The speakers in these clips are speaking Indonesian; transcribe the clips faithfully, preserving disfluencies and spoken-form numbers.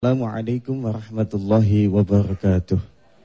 Assalamualaikum warahmatullahi wabarakatuh.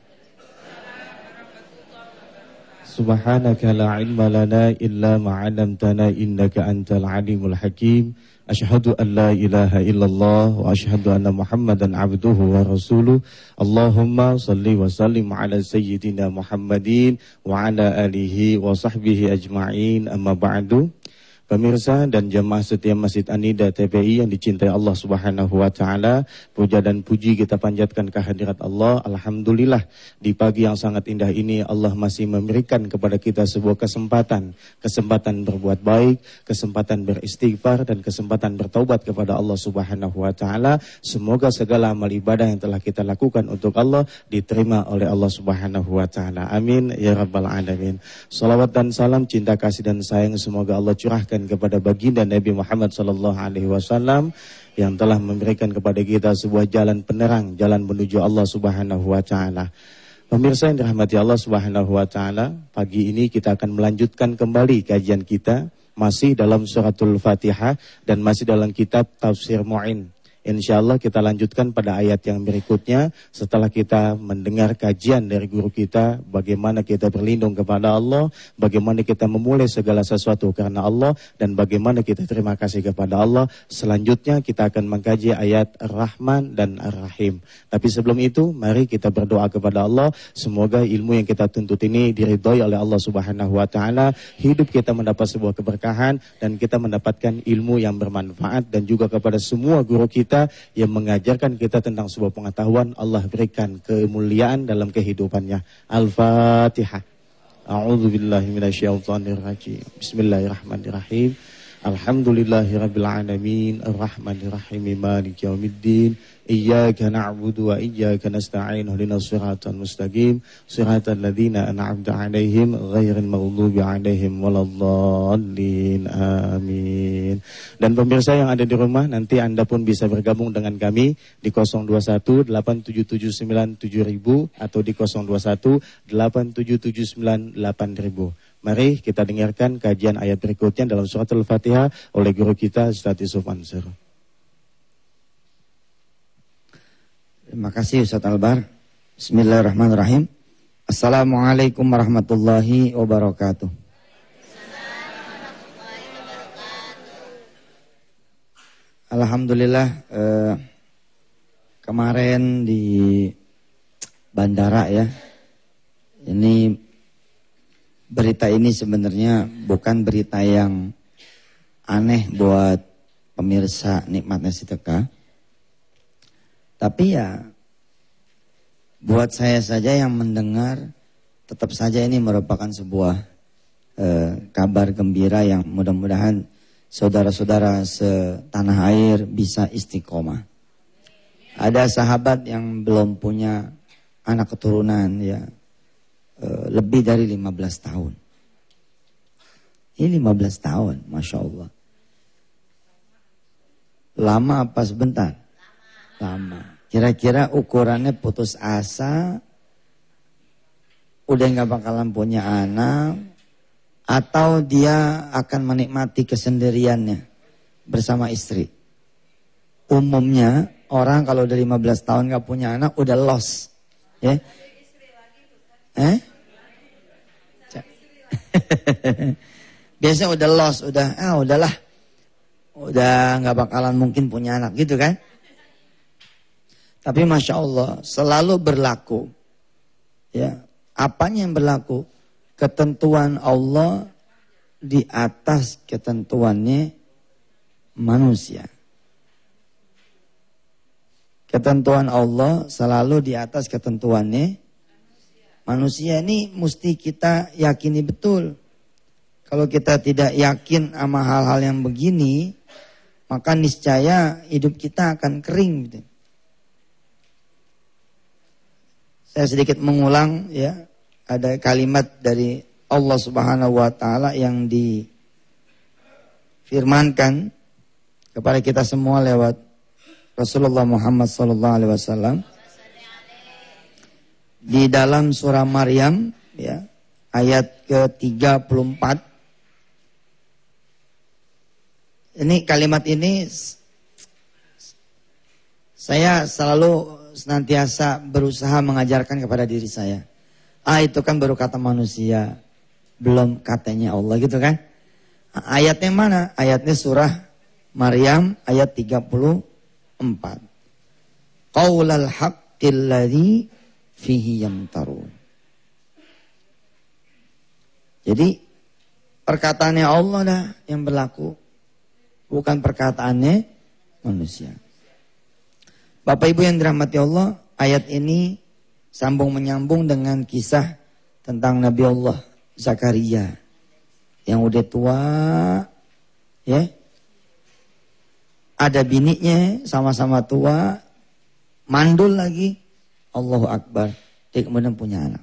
Subhanaka la ilma lana illa ma 'allamtana innaka antal alimul hakim. Asyhadu an la ilaha illallah wa asyhadu anna Muhammadan abduhu wa rasuluh. Allahumma shalli wa sallim ala sayyidina Muhammadin wa ala alihi wa sahbihi ajma'in. Amma ba'du. Pemirsa dan jemaah setia Masjid An-Nida T P I yang dicintai Allah Subhanahu wa taala, puja dan puji kita panjatkan kehadirat Allah. Alhamdulillah, di pagi yang sangat indah ini Allah masih memberikan kepada kita sebuah kesempatan, kesempatan berbuat baik, kesempatan beristighfar dan kesempatan bertaubat kepada Allah Subhanahu wa taala. Semoga segala amal ibadah yang telah kita lakukan untuk Allah diterima oleh Allah Subhanahu wa taala. Amin ya rabbal alamin. Salawat dan salam, cinta kasih dan sayang semoga Allah curahkan kepada baginda Nabi Muhammad sallallahu alaihi wasallam yang telah memberikan kepada kita sebuah jalan penerang, jalan menuju Allah Subhanahu wa taala. Pemirsa yang dirahmati Allah Subhanahu wa taala, pagi ini kita akan melanjutkan kembali kajian kita masih dalam suratul Fatihah dan masih dalam kitab Tafsir Mu'in. Insyaallah kita lanjutkan pada ayat yang berikutnya setelah kita mendengar kajian dari guru kita bagaimana kita berlindung kepada Allah, bagaimana kita memulai segala sesuatu karena Allah, dan bagaimana kita terima kasih kepada Allah. Selanjutnya kita akan mengkaji ayat Ar-Rahman dan Ar-Rahim. Tapi sebelum itu mari kita berdoa kepada Allah, semoga ilmu yang kita tuntut ini diridhoi oleh Allah Subhanahu wa taala, hidup kita mendapat sebuah keberkahan dan kita mendapatkan ilmu yang bermanfaat, dan juga kepada semua guru kita yang mengajarkan kita tentang sebuah pengetahuan, Allah berikan kemuliaan dalam kehidupannya. Al-Fatihah. A'udzubillahi minasyaitonirrajim. Bismillahirrahmanirrahim. Alhamdulillahirabbil alamin, arrahmanirrahim, maliki yaumiddin. Iyyaka na'budu wa iyyaka nasta'in. Ihdinas siratal mustaqim, siratal ladzina an'amta 'alaihim ghairil maghdubi 'alaihim waladdallin. Amin. Dan pemirsa yang ada di rumah, nanti Anda pun bisa bergabung dengan kami di nol dua satu delapan tujuh tujuh sembilan tujuh ribu atau di nol dua satu delapan tujuh tujuh sembilan delapan ribu. Mari kita dengarkan kajian ayat berikutnya dalam surat Al-Fatihah oleh guru kita Ustaz Yusuf Ansur. Terima kasih Ustaz Albar. Bismillahirrahmanirrahim. Assalamualaikum warahmatullahi wabarakatuh. Alhamdulillah eh, kemarin di bandara ya, ini berita ini sebenarnya bukan berita yang aneh buat pemirsa Nikmatnya Sedekah. Tapi ya buat saya saja yang mendengar, tetap saja ini merupakan sebuah eh, kabar gembira yang mudah-mudahan saudara-saudara setanah air bisa istiqomah. Ada sahabat yang belum punya anak keturunan ya, eh, lebih dari lima belas tahun. Ini lima belas tahun, Masya Allah. Lama apa sebentar? Lama. Kira-kira ukurannya putus asa, udah gak bakalan punya anak, atau dia akan menikmati kesendiriannya bersama istri. Umumnya orang kalau udah lima belas tahun gak punya anak udah lost. Ya? Eh? Biasanya udah lost, udah ah udahlah. Udah gak bakalan mungkin punya anak gitu kan. Tapi Masya Allah selalu berlaku. Ya, apanya yang berlaku? Ketentuan Allah di atas ketentuannya manusia. Ketentuan Allah selalu di atas ketentuannya manusia. Ini mesti kita yakini betul. Kalau kita tidak yakin sama hal-hal yang begini, maka niscaya hidup kita akan kering gitu. Saya sedikit mengulang ya, ada kalimat dari Allah Subhanahu wa taala yang difirmankan kepada kita semua lewat Rasulullah Muhammad sallallahu alaihi wasallam di dalam surah Maryam ya, ayat ke tiga puluh empat. Ini kalimat ini Saya selalu senantiasa berusaha mengajarkan kepada diri saya. Ah, itu kan baru kata manusia, belum katanya Allah gitu kan. Ayatnya mana? Ayatnya surah Maryam ayat tiga puluh empat. Qaulal haqqil ladzi fihi yamtarun. Jadi perkataannya Allah dah yang berlaku, bukan perkataannya manusia. Bapak Ibu yang dirahmati Allah, ayat ini sambung menyambung dengan kisah tentang Nabi Allah Zakaria yang udah tua, ya, ada bininya sama-sama tua, mandul lagi, Allahu Akbar, dia kemudian punya anak.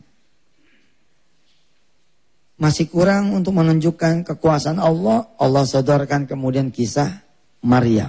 Masih kurang untuk menunjukkan kekuasaan Allah, Allah sodorkan kemudian kisah Maryam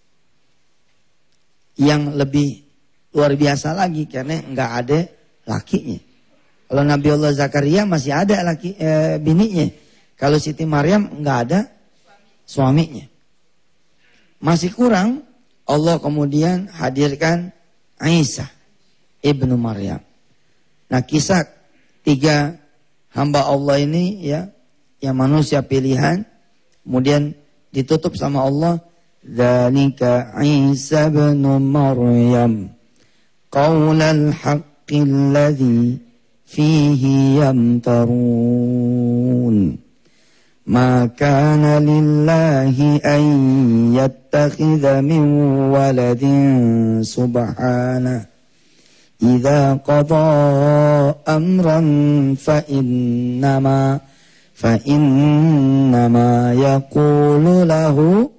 yang lebih luar biasa lagi karena nggak ada lakinya. Kalau Nabi Allah Zakaria masih ada laki e, bininya. Kalau Siti Maryam nggak ada suaminya. Masih kurang, Allah kemudian hadirkan Isa ibnu Maryam. Nah, kisah tiga hamba Allah ini ya, yang manusia pilihan, kemudian ditutup sama Allah. Dzalika Isa ibnu Maryam qaulal haqqil ladzi fihi yamtarun. Ma kana lillahi an yattakhidha min waladin subhanahu. Idza qada amran fa innama fa innama yaqulu lahu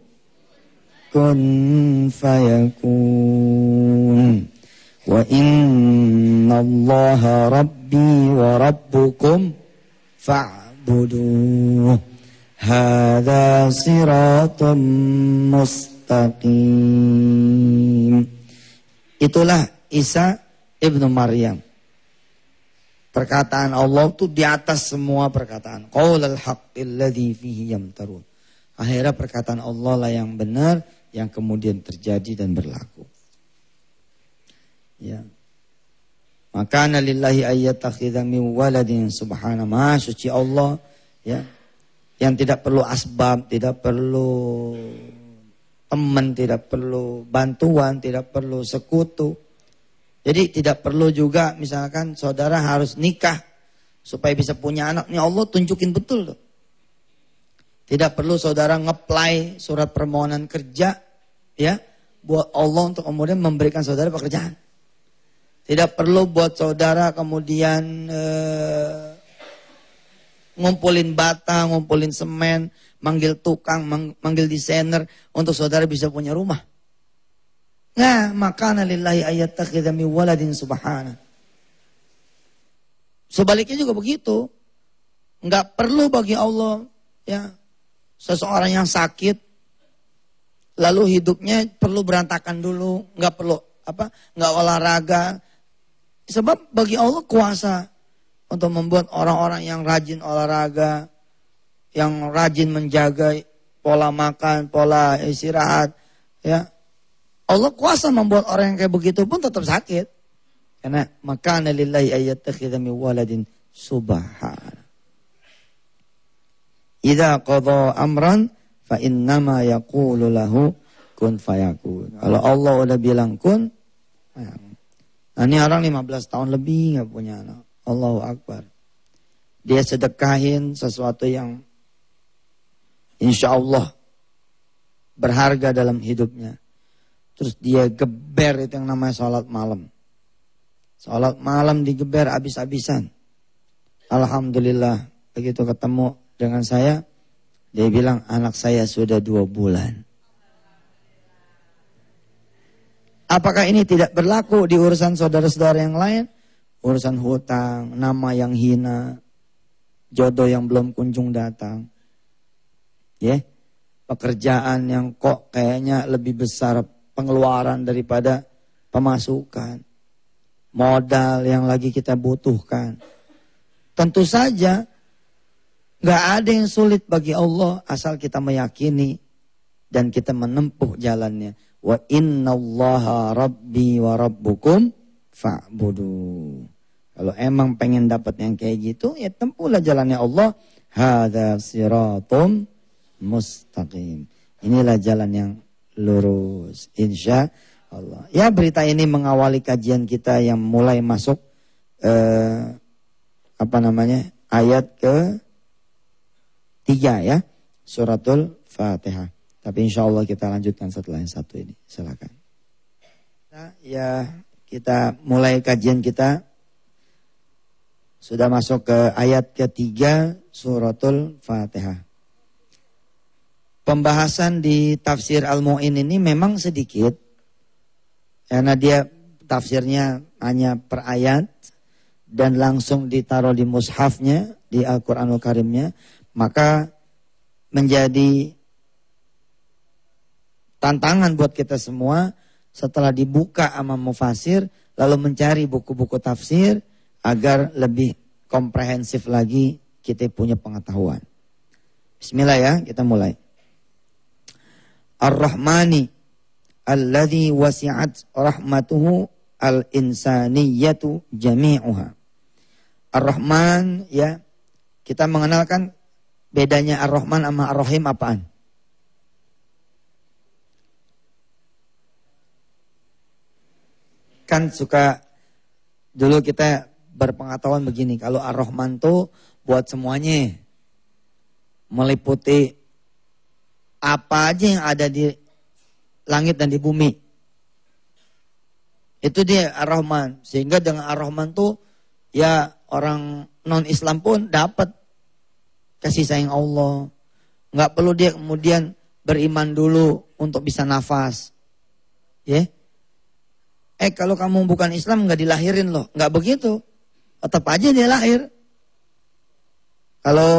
kun fayakun. Wa inna Allaha rabbi wa rabbukum fa'buduh. Hadza siratun mustaqim. Itulah Isa ibnu Maryam. Perkataan Allah itu di atas semua perkataan. Qaulal haqqil ladzi fihi yamtarun. Akhirnya perkataan Allah lah yang benar, yang kemudian terjadi dan berlaku. Ya. Maka lillahi ayyattakhidha min waladin subhanahu, maha suci Allah, ya, yang tidak perlu asbab, tidak perlu teman, tidak perlu bantuan, tidak perlu sekutu. Jadi tidak perlu juga misalkan saudara harus nikah supaya bisa punya anak. Ini Allah tunjukin betul tuh. Tidak perlu saudara ngeplay surat permohonan kerja, ya, buat Allah untuk kemudian memberikan saudara pekerjaan. Tidak perlu buat saudara kemudian eh, ngumpulin bata, ngumpulin semen, manggil tukang, mang, manggil desainer untuk saudara bisa punya rumah. Nah, makana lillahi ayyattakhidha min waladin subhanahu. Sebaliknya juga begitu. Enggak perlu bagi Allah, ya, seseorang yang sakit lalu hidupnya perlu berantakan dulu, enggak perlu apa? Enggak olahraga. Sebab bagi Allah kuasa untuk membuat orang-orang yang rajin olahraga, yang rajin menjaga pola makan, pola istirahat, ya. Allah kuasa membuat orang yang kayak begitu pun tetap sakit. Karena makana lillahi ayyattakhidha min waladin subhanahu. Idza qada amran fa innama yaqulu lahu kun fayakun. Kalau Allah udah bilang kun, nah, ini orang lima belas tahun lebih gak punya anak. Allahu Akbar. Dia sedekahin sesuatu yang insya Allah berharga dalam hidupnya. Terus dia geber itu yang namanya sholat malam. Sholat malam digeber habis-habisan. Alhamdulillah begitu ketemu dengan saya, dia bilang anak saya sudah dua bulan. Apakah ini tidak berlaku di urusan saudara-saudara yang lain? Urusan hutang, nama yang hina, jodoh yang belum kunjung datang. Ya, yeah. Pekerjaan yang kok kayaknya lebih besar pengeluaran daripada pemasukan. Modal yang lagi kita butuhkan. Tentu saja gak ada yang sulit bagi Allah asal kita meyakini dan kita menempuh jalannya. wa innallaha rabbi wa rabbukum fa'budu. Kalau emang pengen dapat yang kayak gitu, ya tempuhlah jalannya Allah. Hadza siratum mustaqim. Inilah jalan yang lurus, insya Allah. Ya, berita ini mengawali kajian kita yang mulai masuk eh, apa namanya ayat ke tiga ya, suratul Fatihah. Tapi insya Allah kita lanjutkan setelah yang satu ini. Silakan. Nah, ya kita mulai kajian kita. Sudah masuk ke ayat ketiga suratul Fatihah. Pembahasan di tafsir Al-Mu'in ini memang sedikit. Karena dia tafsirnya hanya per ayat. Dan langsung ditaruh di mushafnya, di Al-Quranul Karimnya. Maka menjadi tantangan buat kita semua. Setelah dibuka sama mufasir, lalu mencari buku-buku tafsir. Agar lebih komprehensif lagi kita punya pengetahuan. Bismillah ya, kita mulai. Ar-Rahmani alladzi wasi'at rahmatuhu al-insaniyatu jami'uha. Ar-Rahman ya, kita mengenalkan bedanya Ar-Rahman sama Ar-Rahim apaan? Kan suka dulu kita berpengetahuan begini, kalau Ar-Rahman tuh buat semuanya, meliputi apa aja yang ada di langit dan di bumi. Itu dia Ar-Rahman. Sehingga dengan Ar-Rahman tuh ya orang non-Islam pun dapat kasih sayang Allah. Nggak perlu dia kemudian beriman dulu untuk bisa nafas. Ya. Eh kalau kamu bukan Islam nggak dilahirin loh. Nggak begitu. Tetap aja dia lahir. Kalau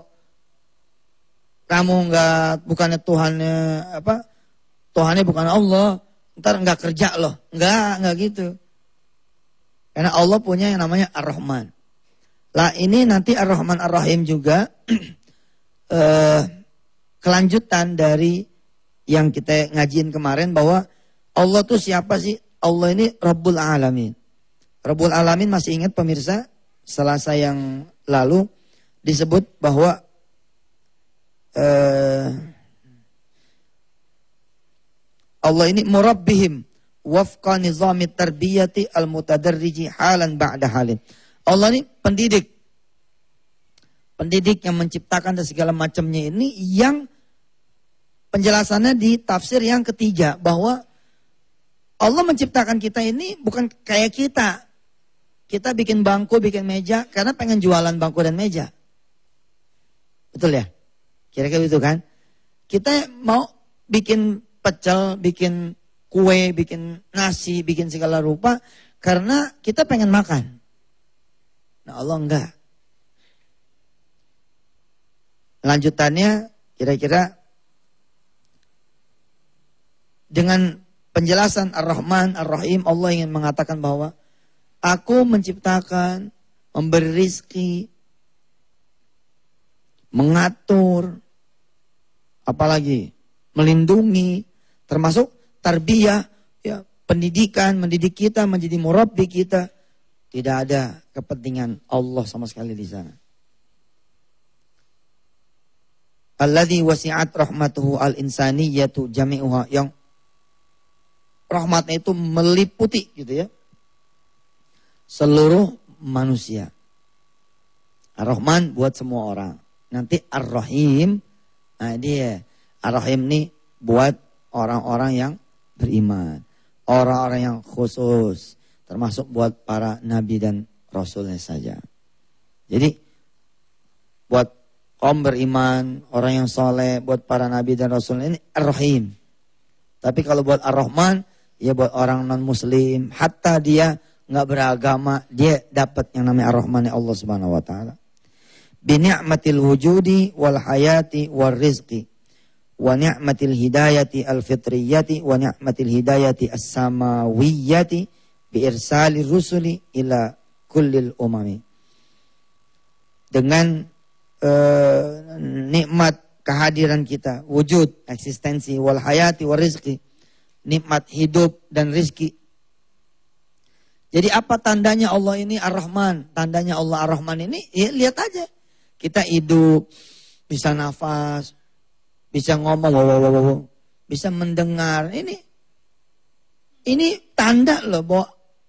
kamu nggak bukannya Tuhannya apa? Tuhannya bukan Allah, ntar nggak kerja loh. Nggak, nggak gitu. Karena Allah punya yang namanya Ar-Rahman. Lah ini nanti Ar-Rahman Ar-Rahim juga eh, kelanjutan dari yang kita ngajiin kemarin bahwa Allah tuh siapa sih? Allah ini Rabbul Alamin. Rabbul Alamin masih ingat pemirsa, Selasa yang lalu disebut bahwa uh, Allah ini murabbihim wafqa nizami tarbiyati al-mutadarriji halan ba'da halin. Allah ini pendidik. Pendidik yang menciptakan dan segala macamnya ini yang penjelasannya di tafsir yang ketiga bahwa Allah menciptakan kita ini bukan kayak kita. Kita bikin bangku, bikin meja karena pengen jualan bangku dan meja. Betul ya? Kira-kira gitu kan? Kita mau bikin pecel, bikin kue, bikin nasi, bikin segala rupa karena kita pengen makan. Nah Allah enggak. Lanjutannya kira-kira dengan penjelasan Ar-Rahman, Ar-Rahim, Allah ingin mengatakan bahwa Aku menciptakan, memberi rizki, mengatur, apalagi melindungi, termasuk tarbiyah, ya, pendidikan, mendidik kita, menjadi murabbi kita. Tidak ada kepentingan Allah sama sekali di sana. Alladzi wasi'at rahmatuhu al-insaniyatu jami'uha, yang rahmatnya itu meliputi gitu ya. Seluruh manusia. Ar-Rahman buat semua orang. Nanti Ar-Rahim, nah dia Ar-Rahim nih buat orang-orang yang beriman. Orang-orang yang khusus. Termasuk buat para nabi dan rasulnya saja. Jadi buat kaum beriman, orang yang soleh, buat para nabi dan rasulnya ini Ar-Rahim. Tapi kalau buat Ar-Rahman, ya buat orang non-muslim. Hatta dia nggak beragama, dia dapat yang namanya Ar-Rahman ya Allah Subhanahu wa taala. Bi ni'matil wujudi wal hayati wal rizqi wa ni'matil hidayati al fitriyati wa ni'matil hidayati as-samawiyyati bi irsali rusuli ila kullil umami. Dengan uh, nikmat kehadiran kita, wujud, eksistensi, wal hayati wal rizqi, nikmat hidup dan rizki. Jadi apa tandanya Allah ini Ar-Rahman? Tandanya Allah Ar-Rahman ini, ya lihat aja. Kita hidup, bisa nafas, bisa ngomong, wow, wow, wow, wow, bisa mendengar. Ini, ini tanda loh bahwa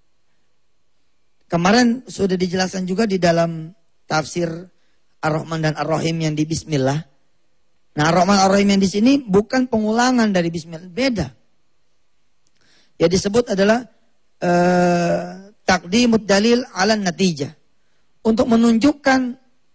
kemarin sudah dijelaskan juga di dalam tafsir Ar-Rahman dan Ar-Rahim yang di Bismillah. Nah, Ar-Rahman Ar-Rahim yang di sini bukan pengulangan dari Bismillah, beda. Ya disebut adalah Uh, taqdimut dalil ala natijah, untuk menunjukkan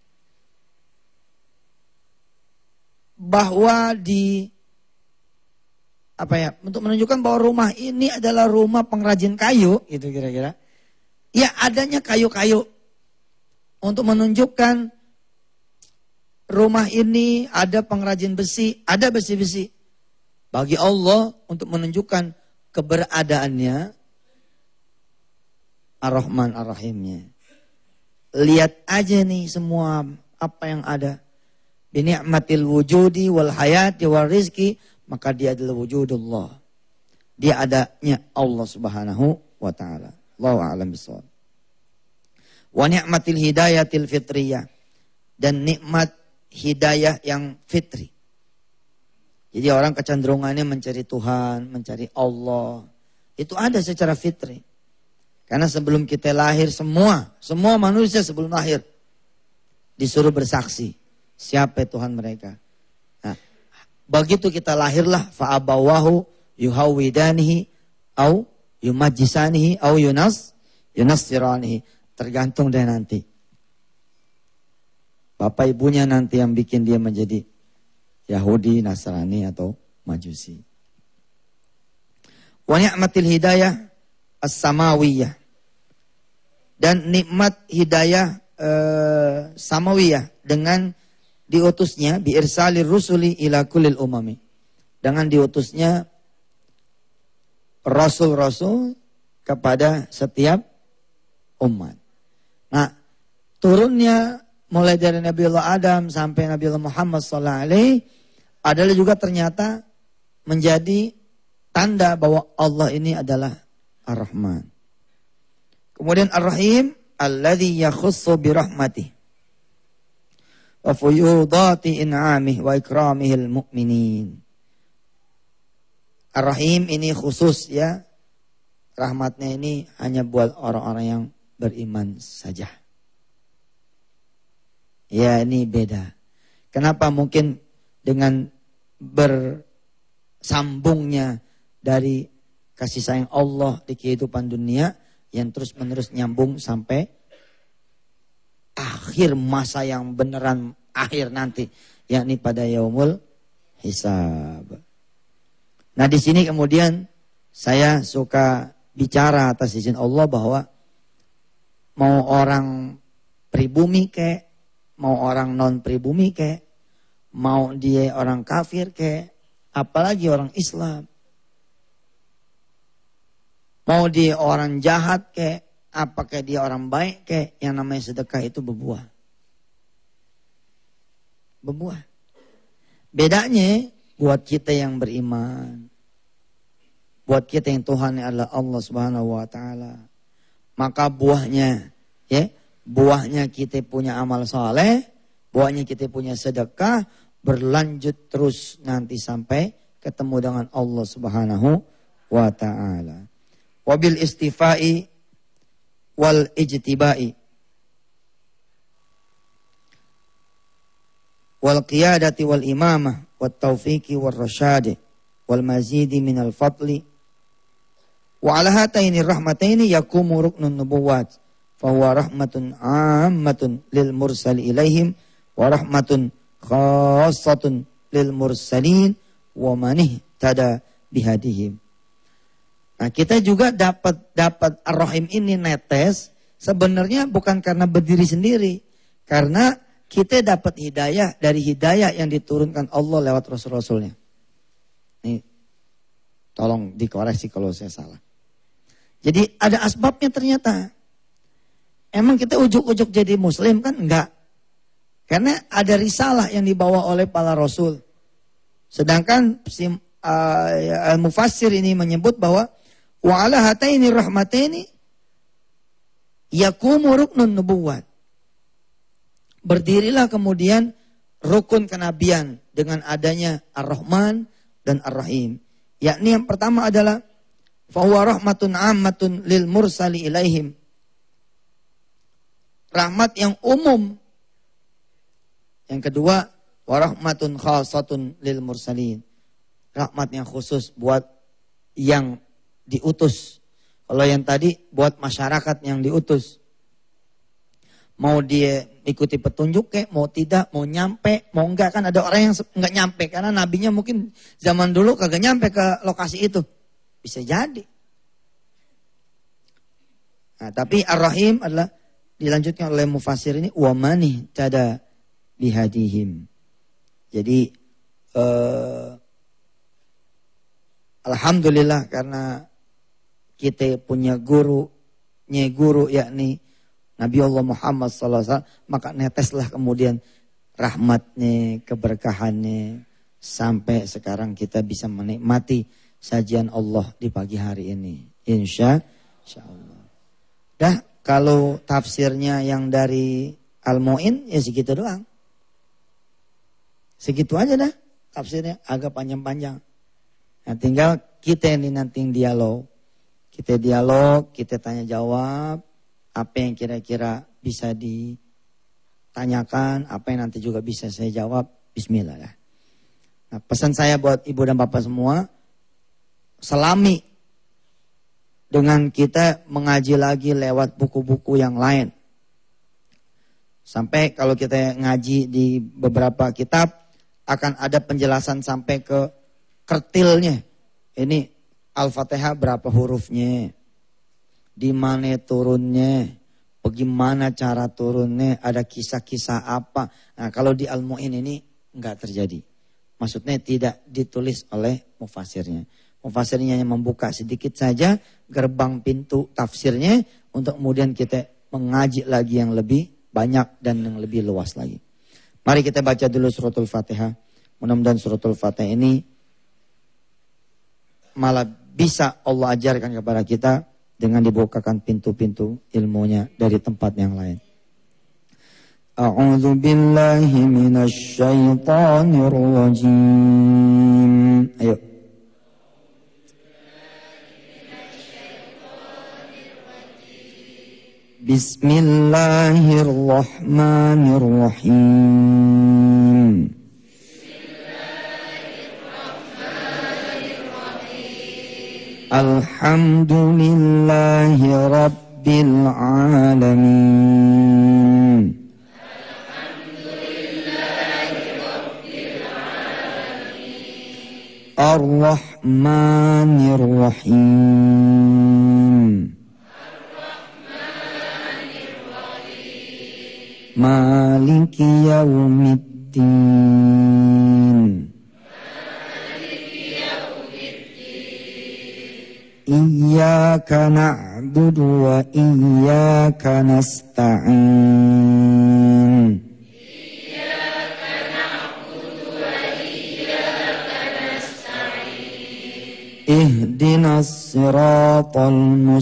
bahwa di apa ya, untuk menunjukkan bahwa rumah ini adalah rumah pengrajin kayu, gitu kira-kira. Ya adanya kayu-kayu untuk menunjukkan rumah ini ada pengrajin besi, ada besi-besi. Bagi Allah untuk menunjukkan keberadaannya Ar-Rahman Ar-Rahimnya. Lihat aja nih semua apa yang ada. Bini'matil wujudi wal hayati wal rizki. Maka dia adalah wujudullah. Dia adanya Allah subhanahu wa ta'ala. Allahu a'lam bishawab. Wa ni'matil hidayatil fitriyah. Dan nikmat hidayah yang fitri. Jadi orang kecenderungannya mencari Tuhan, mencari Allah. Itu ada secara fitri. Karena sebelum kita lahir semua, semua manusia sebelum lahir disuruh bersaksi siapa Tuhan mereka. Nah, begitu kita lahirlah fa'abawahu yuhawidanihi au yumajjisanihi au yunas yunassiranihi, tergantung dari nanti. Bapak ibunya nanti yang bikin dia menjadi Yahudi, Nasrani atau Majusi. Wa ni'matil hidayah as-samawiyah, dan nikmat hidayah uh, samawiyah dengan diutusnya biirsalir rusuli ila kulil umami, dengan diutusnya rasul-rasul kepada setiap umat. Nah, turunnya mulai dari Nabi Allah Adam sampai Nabi Allah Muhammad sallallahu alaihi adalah juga ternyata menjadi tanda bahwa Allah ini adalah Ar-Rahman. Kemudian Ar-Rahim alladzi yakhussu bi rahmatih wa fuyudati in'amih wa ikramihil mu'minin. Ar-Rahim ini khusus ya. Rahmatnya ini hanya buat orang-orang yang beriman saja. Ya ini beda. Kenapa mungkin dengan bersambungnya dari kasih sayang Allah di kehidupan dunia yang terus menerus nyambung sampai akhir masa yang beneran akhir nanti, yakni pada yaumul hisab. Nah di sini kemudian saya suka bicara atas izin Allah bahwa mau orang pribumi kek, mau orang non pribumi kek, mau dia orang kafir kek, apalagi orang Islam. Mau dia orang jahat kek, apakah dia orang baik kek, yang namanya sedekah itu berbuah. Berbuah. Bedanya buat kita yang beriman, buat kita yang Tuhan adalah Allah Subhanahu wa taala, maka buahnya ya, buahnya kita punya amal saleh, buahnya kita punya sedekah, berlanjut terus nanti sampai ketemu dengan Allah Subhanahu wa taala. Wabil istifai wal ijtibai wal qiyadati wal imamah wat taufiqi wal rasyadi wal mazidi minal fadli wa ala hataini rahmataini yakumu ruknun nubuwat fahuwa rahmatun ammatun lil mursal ilaihim wa rahmatun khassatun lil mursalin wa manih tada bihadihim. Nah, kita juga dapat dapat Ar-Rahim ini netes sebenarnya bukan karena berdiri sendiri, karena kita dapat hidayah dari hidayah yang diturunkan Allah lewat Rasul-Rasulnya. Nih, tolong dikoreksi kalau saya salah. Jadi ada asbabnya ternyata. Emang kita ujuk-ujuk jadi Muslim kan? Enggak. Karena ada risalah yang dibawa oleh para Rasul. Sedangkan si uh, al-mufassir ini menyebut bahwa wa ala hataini rahmataini yaqumu ruknun nubuwat. Berdirilah kemudian rukun kenabian dengan adanya Ar-Rahman dan Ar-Rahim. Yakni yang pertama adalah fahuwa rahmatun ammatun lil mursali ilaihim. Rahmat yang umum. Yang kedua, wa rahmatun khasatun lil mursalin. Rahmat yang khusus buat yang diutus. Kalau yang tadi buat masyarakat yang diutus. Mau dia ikuti petunjuk kek, mau tidak, mau nyampe, mau enggak. Kan ada orang yang enggak nyampe. Karena nabinya mungkin zaman dulu kagak nyampe ke lokasi itu. Bisa jadi. Nah, tapi Ar-Rahim adalah dilanjutkan oleh mufassir ini. Wa mani tada bihadihim. Jadi eh, alhamdulillah karena kita punya guru, nye guru yakni Nabi Allah Muhammad sallallahu alaihi wasallam, maka neteslah kemudian rahmatnya, keberkahannya sampai sekarang kita bisa menikmati sajian Allah di pagi hari ini. Insya, insya Allah. Dah kalau tafsirnya yang dari Al-Mu'in ya segitu doang. Segitu aja dah tafsirnya, agak panjang-panjang. Nah, tinggal kita ini nanti dialog. Kita dialog, kita tanya jawab. Apa yang kira-kira bisa ditanyakan, apa yang nanti juga bisa saya jawab. Bismillah lah. Nah, pesan saya buat ibu dan bapak semua. Selami dengan kita mengaji lagi lewat buku-buku yang lain. Sampai kalau kita ngaji di beberapa kitab, akan ada penjelasan sampai ke kertilnya. Ini Al-Fatihah berapa hurufnya, di mana turunnya, bagaimana cara turunnya, ada kisah-kisah apa. Nah, kalau di Al-Mu'in ini enggak terjadi. Maksudnya tidak ditulis oleh mufassirnya. Mufassirnya yang membuka sedikit saja gerbang pintu tafsirnya untuk kemudian kita mengaji lagi yang lebih banyak dan yang lebih luas lagi. Mari kita baca dulu suratul Fatihah. Mudah-mudahan suratul Fatihah ini malah bisa Allah ajarkan kepada kita dengan dibukakan pintu-pintu ilmunya dari tempat yang lain. A'udzu billahi minasy syaithanir rajim. Ayo. Bismillahirrahmanirrahim. Alhamdulillahi Rabbil Alamin. Alhamdulillahi Rabbil Alamin. Ar-Rahmanir Rahim. Ar-Rahmanir Rahim. Maliki Yaumiddin. Iyyaka na'budu wa iyyaka nasta'in. Iyyaka na'budu wa iyyaka nasta'in. Ihdinas siratal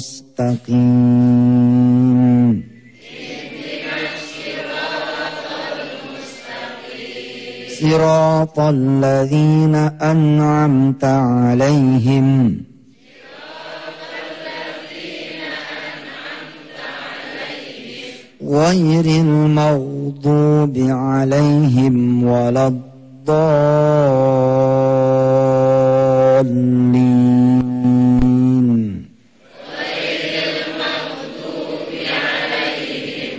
mustaqim. Ihdinas siratal mustaqim. Siratal ladzina an'amta 'alaihim. Ghairil maghdubi 'alaihim waladdallin. Ghairil maghdubi 'alaihim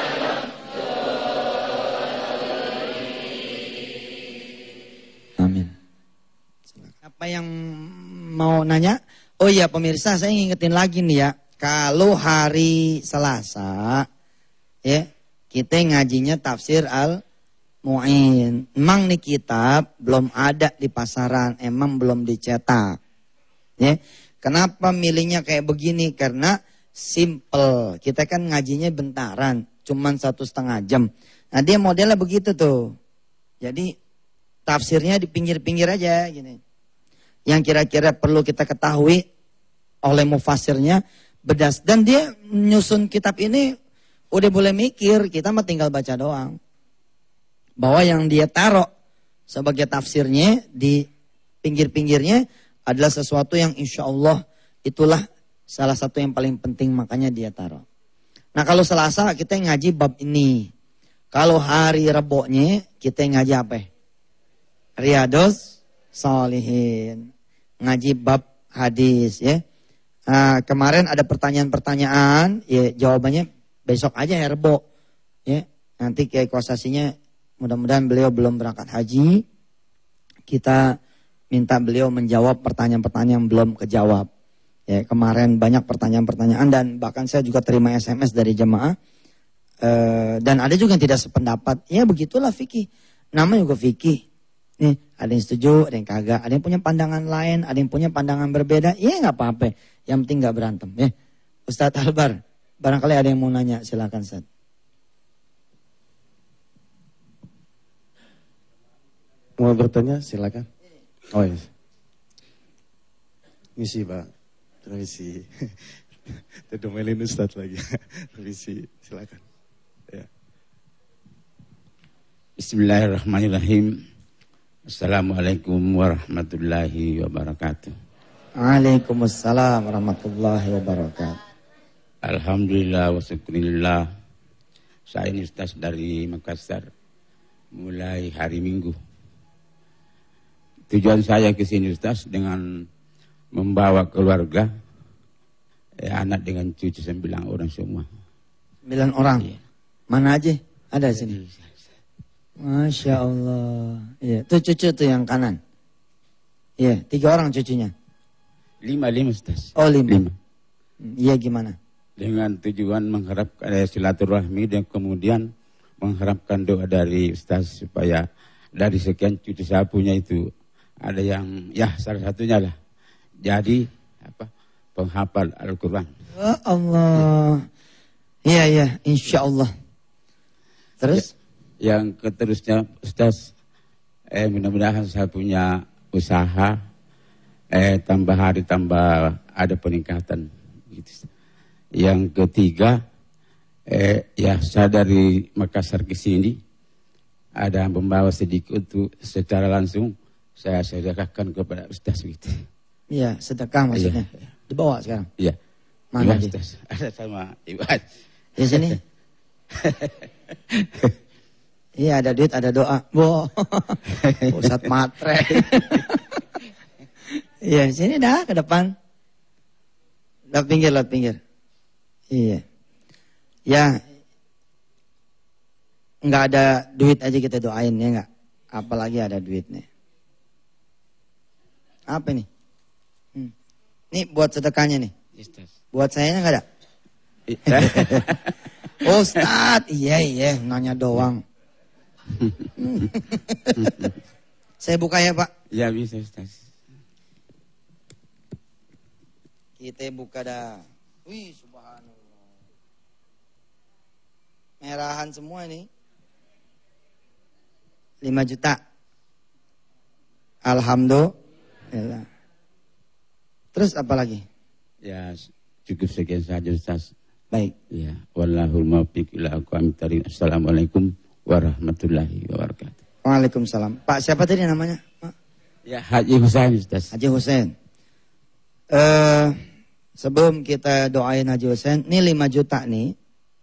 waladdallin. Amin. Apa yang mau nanya? Oh iya pemirsa, saya ngingetin lagi nih ya. Kalau hari Selasa ya, kita ngajinya tafsir Al-Mu'in. Emang nih kitab belum ada di pasaran, emang belum dicetak. Ya, kenapa milihnya kayak begini? Karena simple. Kita kan ngajinya bentaran, cuman satu setengah jam. Nah dia modelnya begitu tuh. Jadi tafsirnya di pinggir-pinggir aja gini. yang kira-kira perlu kita ketahui oleh mufasirnya. Bedas. Dan dia nyusun kitab ini udah boleh mikir, kita mah tinggal baca doang. Bahwa yang dia taruh sebagai tafsirnya di pinggir-pinggirnya adalah sesuatu yang insya Allah itulah salah satu yang paling penting, makanya dia taruh. Nah kalau Selasa kita ngaji bab ini. Kalau hari Reboknya kita ngaji apa? Riyadhus Shalihin. Ngaji bab hadis ya. Nah, kemarin ada pertanyaan-pertanyaan, ya jawabannya besok aja ya Rebo. Ya, nanti Kiai Kosasinya mudah-mudahan beliau belum berangkat haji. Kita minta beliau menjawab pertanyaan-pertanyaan yang belum kejawab. Ya, kemarin banyak pertanyaan-pertanyaan dan bahkan saya juga terima S M S dari jemaah. E, dan ada juga yang tidak sependapat. Ya begitulah fikih. Namanya juga fikih. Nih, ada yang setuju, ada yang kagak, ada yang punya pandangan lain, ada yang punya pandangan berbeda. Ya nggak apa-apa. Yang penting nggak berantem. Ya, Ustadz Albar, barangkali ada yang mau nanya, silakan Ustadz. Mau bertanya, silakan. Oh iya. Misi Pak, permisi. Terdomelin Ustadz lagi. Permisi, silakan. Ya. Bismillahirrahmanirrahim. Assalamualaikum warahmatullahi wabarakatuh. Waalaikumsalam warahmatullahi wabarakatuh. Alhamdulillah wa syukurillah. Saya ini Ustaz dari Makassar. Mulai hari Minggu. Tujuan saya ke sini Ustaz dengan membawa keluarga, eh, anak dengan cucu sembilan orang semua. Sembilan orang? Iya. Mana aja? Ada di sini? Masya Allah. Iya, tuh cucu tuh yang kanan. Iya, tiga orang cucunya. Lima, lima Ustaz. Oh lima. Lima. Iya gimana? Dengan tujuan mengharapkan eh, silaturahmi dan kemudian mengharapkan doa dari Ustaz supaya dari sekian cucu saya punya itu ada yang ya salah satunya lah jadi apa penghafal Al-Quran. Oh Allah. Iya iya insya Allah. Terus? Ya, yang keterusnya Ustaz eh, mudah-mudahan saya punya usaha eh, tambah hari tambah ada peningkatan gitu. Yang ketiga eh, ya saya dari Makassar ke sini ada membawa sedikit untuk secara langsung saya sedekahkan kepada Ustaz gitu. Iya, sedekah maksudnya. Iya. Dibawa sekarang. Iya. Mana Ibu dia? Ustaz. Ada sama Ibu. Di sini. Iya, ada duit, ada doa. Bo. Pusat matre. Iya, sini dah ke depan. Lewat pinggir, lewat pinggir. Iya. Ya. Enggak ada duit aja kita doain ya enggak? Apalagi ada duitnya. Apa nih? Hmm. Nih buat sedekahnya nih. Buat sayanya enggak ada? Ustadz, iya iya nanya doang. Saya buka ya Pak. Ya bisa Ustaz. Kita buka dah. Wih subhanallah. Merahan semua nih. lima juta. Alhamdulillah. Terus apa lagi? Ya cukup sekian saja Ustaz. Baik. Ya, wallahul muwaffiq ila aqwamit thoriq. Assalamualaikum warahmatullahi wabarakatuh. Waalaikumsalam. Pak siapa tadi namanya? Pak? Ya Haji Husain Ustaz. Haji Husain. Eh sebelum kita doain Haji Husain, ini lima juta nih.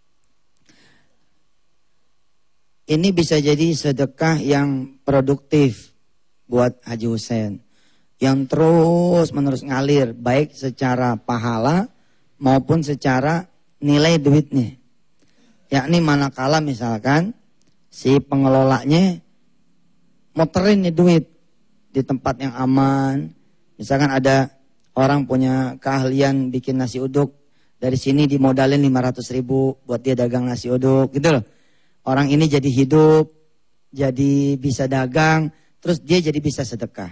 Ini bisa jadi sedekah yang produktif buat Haji Husain. Yang terus menerus ngalir, baik secara pahala maupun secara nilai duitnya. Yakni manakala misalkan si pengelolanya muterin nih duit di tempat yang aman. Misalkan ada orang punya keahlian bikin nasi uduk, dari sini dimodalin lima ratus ribu buat dia dagang nasi uduk gitu loh. Orang ini jadi hidup, jadi bisa dagang, terus dia jadi bisa sedekah.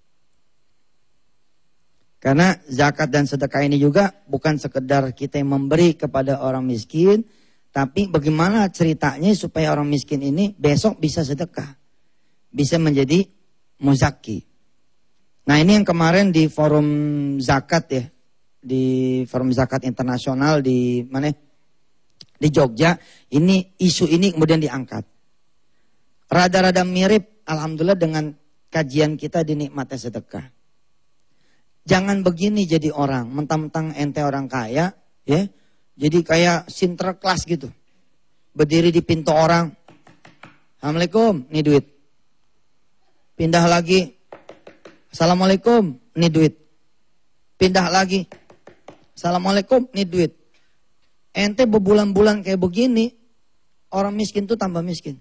Karena zakat dan sedekah ini juga bukan sekedar kita yang memberi kepada orang miskin, tapi bagaimana ceritanya supaya orang miskin ini besok bisa sedekah. Bisa menjadi muzaki. Nah ini yang kemarin di forum zakat ya, di forum zakat internasional di mana? Di Jogja, ini isu ini kemudian diangkat. Rada-rada mirip, alhamdulillah dengan kajian kita di nikmatnya sedekah. Jangan begini jadi orang, mentang-mentang ente orang kaya, ya, jadi kayak sinterklas gitu. Berdiri di pintu orang, Assalamualaikum, nih duit. Pindah lagi, Assalamualaikum, nih duit. Pindah lagi, Assalamualaikum, nih duit. Ente berbulan-bulan kayak begini, orang miskin tuh tambah miskin.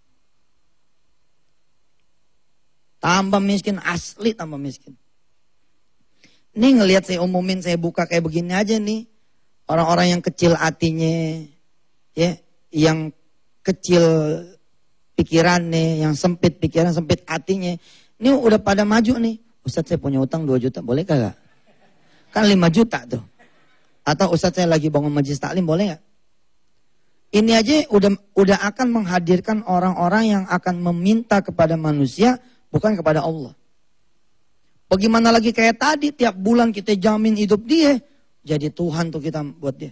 Tambah miskin, asli tambah miskin. Ini ngelihat saya umumin, saya buka kayak begini aja nih. Orang-orang yang kecil hatinya, ya, yang kecil pikirannya, yang sempit pikiran, sempit hatinya. Ini udah pada maju nih. Ustadz saya punya utang dua juta, boleh kagak? Kan lima juta tuh. Atau Ustadz saya lagi bangun majelis taklim, boleh nggak? Ini aja udah udah akan menghadirkan orang-orang yang akan meminta kepada manusia, bukan kepada Allah. Bagaimana lagi kayak tadi, tiap bulan kita jamin hidup dia, jadi Tuhan tuh kita buat dia.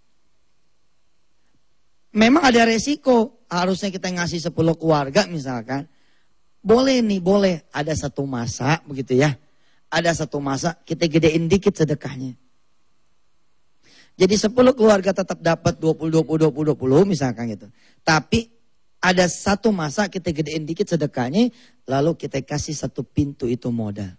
Memang ada resiko, harusnya kita ngasih sepuluh keluarga misalkan. Boleh nih, boleh. Ada satu masa, begitu ya. Ada satu masa, kita gedein dikit sedekahnya. Jadi sepuluh keluarga tetap dapat dua puluh, dua puluh, dua puluh, dua puluh misalkan gitu. Tapi ada satu masa kita gedein dikit sedekahnya, lalu kita kasih satu pintu itu modal.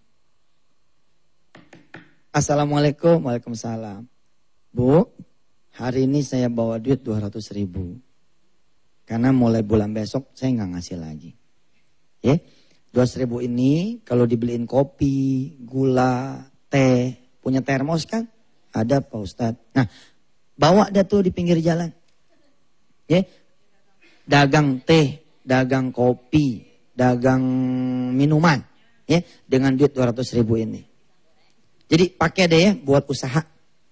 Assalamualaikum, waalaikumsalam. Bu, hari ini saya bawa duit dua ratus ribu. Karena mulai bulan besok saya nggak ngasih lagi. Ya, dua ratus ribu ini kalau dibeliin kopi, gula, teh, punya termos kan? Ada Pak Ustadz. Nah, bawa dah tuh di pinggir jalan. Ya. Dagang teh, dagang kopi, dagang minuman. Ya, dengan duit dua ratus ribu ini. Jadi pakai deh ya buat usaha.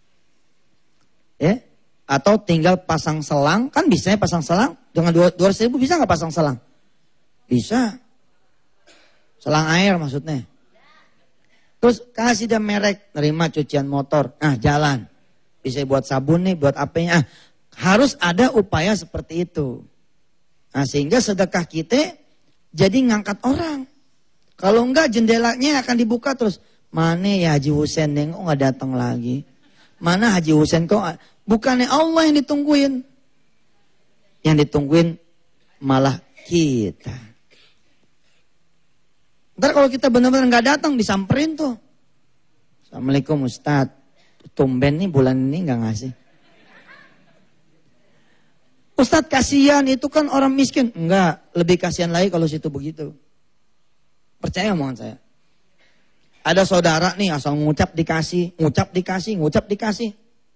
Ya. Atau tinggal pasang selang. Kan bisa ya pasang selang. Dengan dua ratus ribu bisa gak pasang selang? Bisa. Selang air maksudnya. Terus kasih dia merek, nerima cucian motor, ah jalan. Bisa buat sabun nih, buat apanya. Ah, harus ada upaya seperti itu. Nah sehingga sedekah kita jadi ngangkat orang. Kalau enggak jendelanya akan dibuka terus. Mana ya Haji Husein nih, kok gak datang lagi. Mana Haji Husein kok, bukannya Allah yang ditungguin. Yang ditungguin malah kita. Ntar kalau kita benar-benar nggak datang disamperin tuh. Assalamualaikum Ustadz. Tumben nih bulan ini nggak ngasih. Ustadz kasihan itu kan orang miskin. Enggak, lebih kasihan lagi kalau situ begitu. Percaya omongan saya. Ada saudara nih asal ngucap dikasih, ngucap dikasih, ngucap dikasih.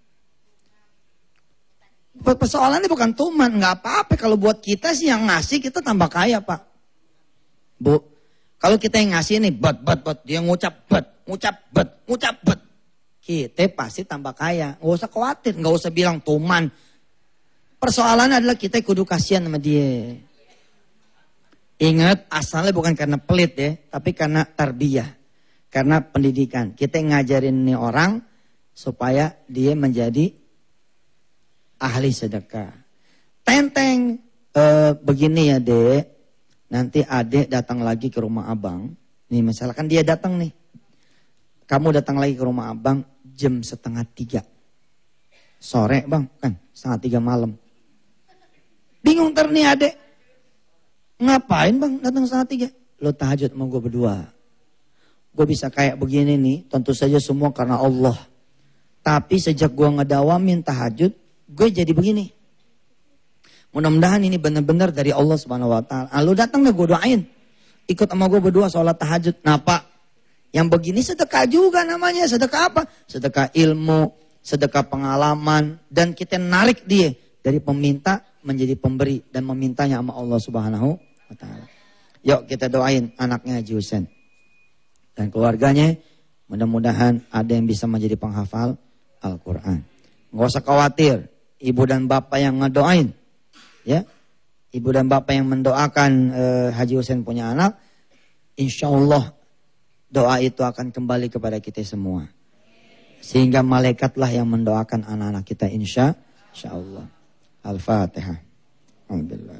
Persoalannya bukan tuman, nggak apa-apa kalau buat kita sih yang ngasih kita tambah kaya Pak. Bu. Kalau kita yang ngasih nih, bet, bet, bet, dia ngucap, bet, ngucap, bet, ngucap, bet. Kita pasti tambah kaya. Nggak usah khawatir, nggak usah bilang tuman. Persoalannya adalah kita kudu kasihan sama dia. Ingat, asalnya bukan karena pelit ya, tapi karena tarbiyah. Karena pendidikan. Kita ngajarin nih orang supaya dia menjadi ahli sedekah. Tenteng, eh, begini ya dek. Nanti adek datang lagi ke rumah abang. Nih misalkan dia datang nih. Kamu datang lagi ke rumah abang jam setengah tiga. Sore bang, kan setengah tiga malam. Bingung ntar nih adek. Ngapain bang datang setengah tiga? Lo tahajud sama gue berdua. Gue bisa kayak begini nih, tentu saja semua karena Allah. Tapi sejak gue ngedawamin tahajud, gue jadi begini. Mudah-mudahan ini benar-benar dari Allah Subhanahu Wa Taala. Lu datang gak gue doain, ikut sama gue berdua sholat tahajud. Nah Pak, yang begini sedekah juga namanya. Sedekah apa? Sedekah ilmu, sedekah pengalaman, dan kita narik dia dari peminta menjadi pemberi dan memintanya sama Allah Subhanahu Wa Taala. Yuk kita doain anaknya Haji Husein dan keluarganya. Mudah-mudahan ada yang bisa menjadi penghafal Al-Quran. Gak usah khawatir, ibu dan bapak yang ngedoain. Ya, ibu dan bapak yang mendoakan uh, Haji Husein punya anak, insya Allah doa itu akan kembali kepada kita semua. Sehingga malaikatlah yang mendoakan anak-anak kita insya, insya Allah. Al-Fatihah. Alhamdulillah.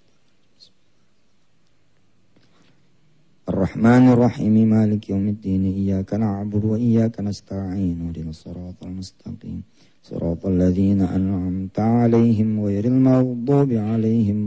Ar-Rahmanir Rahim Maliki Yaumiddin Iyyaka na'budu wa iyyaka nasta'in Ihdinas siratal mustaqim Siratal ladzina an'amta 'alaihim ghairil maghdubi 'alaihim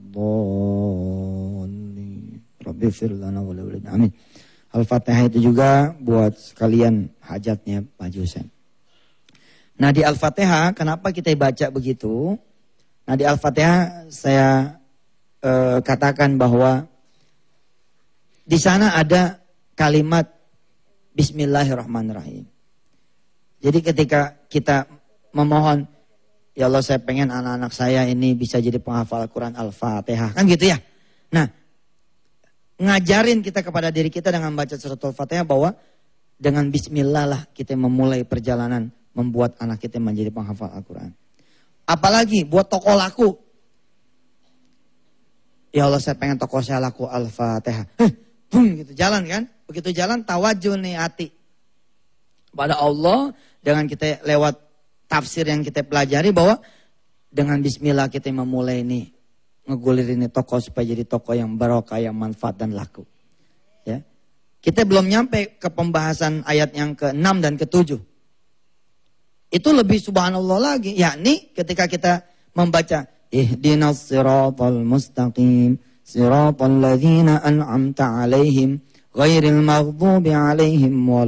waladdallin. Rabbighfir lana wa liwalidayna. Amin. Al-Fatihah itu juga buat sekalian hajatnya Pak Jusen. Nah di Al-Fatihah kenapa kita baca begitu? Nah di Al-Fatihah saya eh, katakan bahwa di sana ada kalimat Bismillahirrahmanirrahim. Jadi ketika kita memohon, ya Allah saya pengen anak-anak saya ini bisa jadi penghafal Al-Quran Al-Fatihah. Kan gitu ya. Nah ngajarin kita kepada diri kita dengan baca surat Al-Fatihah bahwa dengan Bismillah lah kita memulai perjalanan membuat anak kita menjadi penghafal Al-Quran. Apalagi buat toko laku. Ya Allah saya pengen toko saya laku Al-Fatihah. Heh, boom gitu jalan kan. Begitu jalan tawajuh nih hati pada Allah dengan kita lewat tafsir yang kita pelajari bahwa dengan Bismillah kita memulai ini. Ngegulir ini toko supaya jadi toko yang barokah, yang manfaat dan laku. Ya. Kita belum nyampe ke pembahasan ayat yang ke enam dan ke tujuh. Itu lebih subhanallah lagi. Yakni ketika kita membaca Ihdinas siratal mustaqim siratal ladzina an'amta 'alaihim ghairil maghdubi 'alaihim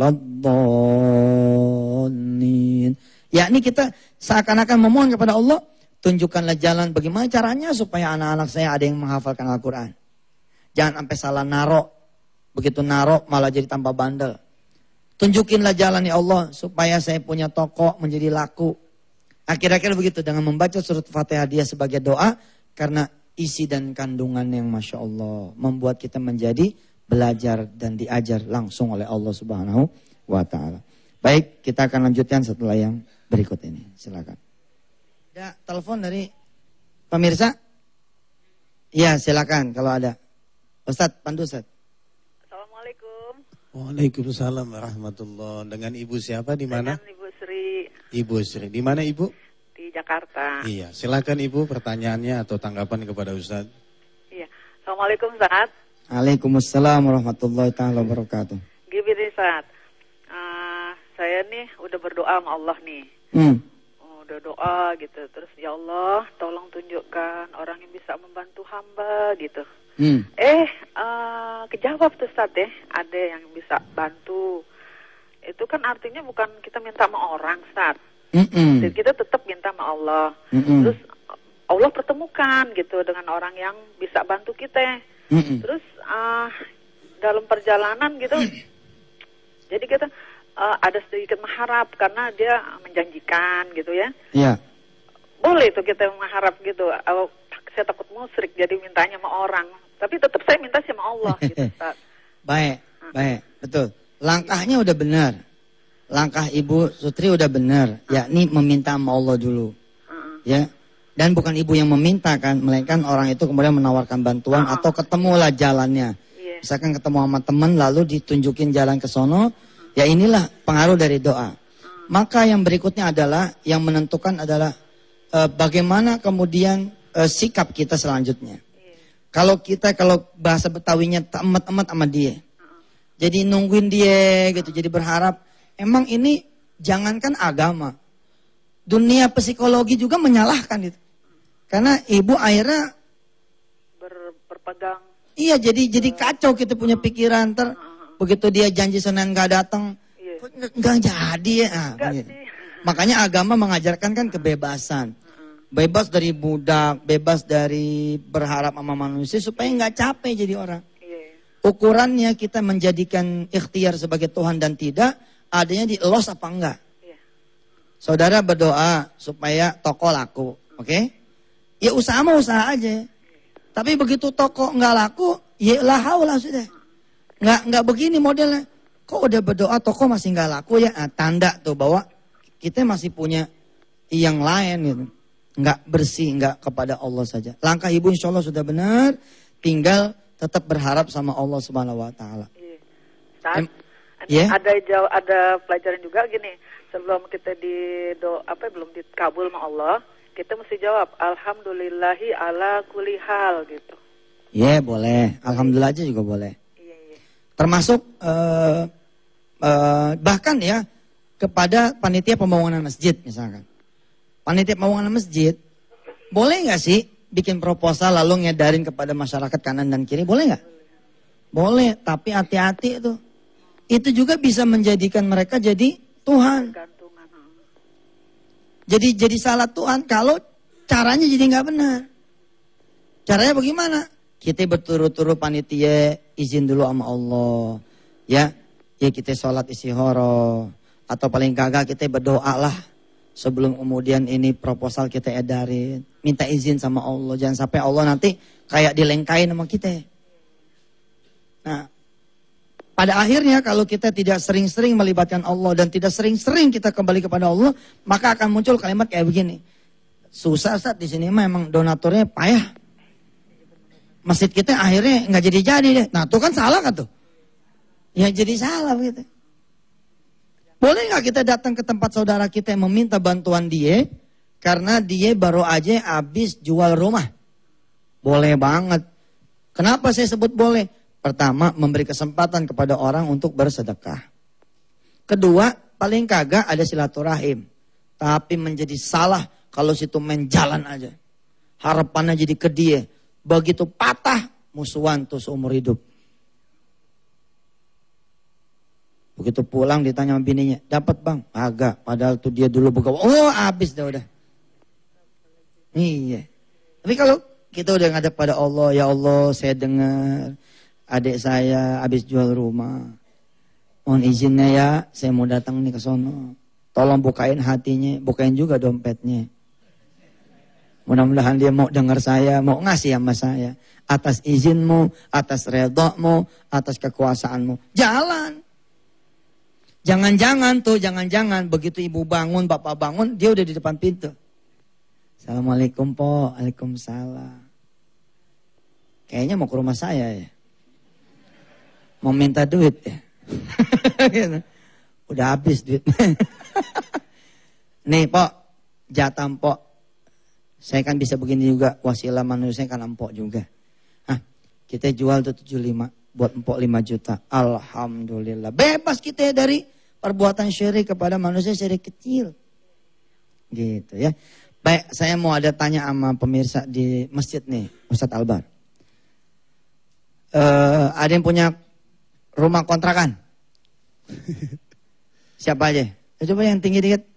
waladdallin. Yakni kita seakan-akan memohon kepada Allah, tunjukkanlah jalan bagaimana caranya supaya anak-anak saya ada yang menghafalkan Al-Quran. Jangan sampai salah narok. Begitu narok malah jadi tambah bandel. Tunjukinlah jalan ya Allah supaya saya punya toko menjadi laku. Akhir-akhir begitu dengan membaca surat Fatihah dia sebagai doa. Karena isi dan kandungan yang Masya Allah membuat kita menjadi belajar dan diajar langsung oleh Allah Subhanahu wa Ta'ala. Baik, kita akan lanjutkan setelah yang berikut ini. Silakan. Ada telepon dari pemirsa? Ya, silakan kalau ada. Ustadz, pandu Ustadz. Assalamualaikum. Waalaikumsalam warahmatullahi. Dengan Ibu siapa di mana? Dengan Ibu Sri. Ibu Sri. Di mana Ibu? Di Jakarta. Iya, silakan Ibu pertanyaannya atau tanggapan kepada Ustadz. Iya. Assalamualaikum Ustadz. Waalaikumsalam warahmatullahi taala wabarakatuh. Gini Ustadz. Uh, saya nih udah berdoa sama Allah nih. Hmm. Udah doa gitu, terus ya Allah tolong tunjukkan orang yang bisa membantu hamba gitu. Hmm. Eh uh, kejawab tuh Ustadz ya, ada yang bisa bantu. Itu kan artinya bukan kita minta sama orang Ustadz. Mm-mm. Jadi kita tetap minta sama Allah. Mm-mm. Terus Allah pertemukan gitu dengan orang yang bisa bantu kita. Mm-mm. Terus uh, dalam perjalanan gitu, jadi kita Uh, ada sedikit mengharap karena dia menjanjikan gitu ya. Iya. Boleh tuh kita mengharap gitu. Uh, saya takut musyrik jadi mintanya sama orang. Tapi tetap saya minta sama Allah gitu Ustaz. Baik, hmm. baik, betul. Langkahnya udah benar. Langkah Ibu Sutri udah benar, hmm. yakni meminta sama Allah dulu. Hmm. Ya. Dan bukan Ibu yang meminta kan, melainkan orang itu kemudian menawarkan bantuan hmm. atau ketemulah jalannya. Yeah. Misalkan ketemu sama teman lalu ditunjukin jalan ke sono. Ya inilah pengaruh dari doa. Maka yang berikutnya adalah, yang menentukan adalah e, bagaimana kemudian e, sikap kita selanjutnya. Kalau kita, kalau bahasa Betawinya emet-emet sama dia. Jadi nungguin dia gitu, jadi berharap. Emang ini jangankan agama. Dunia psikologi juga menyalahkan itu. Karena ibu akhirnya Ber, berpegang. Iya jadi jadi kacau kita punya pikiran ter. Begitu dia janji Senin gak datang, iya. Nggak jadi ya. Nah, gitu. Makanya agama mengajarkan kan kebebasan. Bebas dari budak, bebas dari berharap sama manusia supaya nggak capek jadi orang. Iya. Ukurannya kita menjadikan ikhtiar sebagai Tuhan dan tidak, adanya di los apa enggak. Iya. Saudara berdoa supaya toko laku, oke? Okay? Ya usaha mah usaha aja. Iya. Tapi begitu toko nggak laku, ya lah haulah sudah. Nggak, nggak begini modelnya. Kok udah berdoa toko masih nggak laku ya? Nah, tanda tuh bahwa kita masih punya yang lain gitu. Nggak bersih, nggak kepada Allah saja. Langkah Ibu insya Allah sudah benar. Tinggal tetap berharap sama Allah Subhanahu Wa Taala. Iya. Yeah. Ada jauh, ada pelajaran juga gini. Sebelum kita di do apa belum dikabul sama Allah, kita mesti jawab alhamdulillahi ala kulli hal gitu. Iya, yeah, boleh. Alhamdulillah aja juga boleh. Iya, iya. Termasuk uh, uh, bahkan ya kepada panitia pembangunan masjid misalkan. Panitia pembangunan masjid boleh nggak sih bikin proposal lalu ngedarin kepada masyarakat kanan dan kiri, boleh nggak? Boleh, tapi hati-hati itu. Itu juga bisa menjadikan mereka jadi Tuhan. Jadi jadi salah Tuhan kalau caranya jadi nggak benar. Caranya bagaimana? Kita berturut-turut panitia izin dulu sama Allah, ya, ya kita sholat istihara atau paling kagak kita berdoa lah sebelum kemudian ini proposal kita edarin, minta izin sama Allah, jangan sampai Allah nanti kayak dilengkain sama kita. Nah, pada akhirnya kalau kita tidak sering-sering melibatkan Allah dan tidak sering-sering kita kembali kepada Allah, maka akan muncul kalimat kayak begini. Susah Ustaz di sini memang donaturnya payah. Masjid kita akhirnya nggak jadi-jadi deh. Nah, itu kan salah kan tuh? Ya jadi salah begitu. Boleh nggak kita datang ke tempat saudara kita yang meminta bantuan dia karena dia baru aja habis jual rumah? Boleh banget. Kenapa saya sebut boleh? Pertama, memberi kesempatan kepada orang untuk bersedekah. Kedua, paling kagak ada silaturahim. Tapi menjadi salah kalau situ main jalan aja. Harapannya jadi ke dia. Begitu patah, musuhan tuh seumur hidup. Begitu pulang ditanya sama bininya, dapat bang? Agak, padahal tuh dia dulu begawa. Oh, habis dah udah. Iya. Tapi kalau kita udah ngadep pada Allah, ya Allah saya dengar adik saya habis jual rumah. Mohon izinnya ya, saya mau datang nih ke sono. Tolong bukain hatinya, bukain juga dompetnya. Mudah-mudahan dia mau dengar saya, mau ngasih sama saya. Atas izinmu, atas redhamu, atas kekuasaanmu. Jalan. Jangan-jangan tuh, jangan-jangan begitu ibu bangun, bapak bangun, dia udah di depan pintu. Assalamualaikum po, waalaikumsalam. Kayaknya mau ke rumah saya ya. Mau minta duit ya. Udah habis duit. Nih po, jatah po. Saya kan bisa begini juga, wasilah manusia kan empok juga. Hah, kita jual tuh tujuh puluh lima, buat empok lima juta. Alhamdulillah. Bebas kita dari perbuatan syirik kepada manusia syirik kecil. Gitu ya. Baik, saya mau ada tanya sama pemirsa di masjid nih, Ustadz Albar. Uh, ada yang punya rumah kontrakan? Siapa aja? Coba yang tinggi dikit.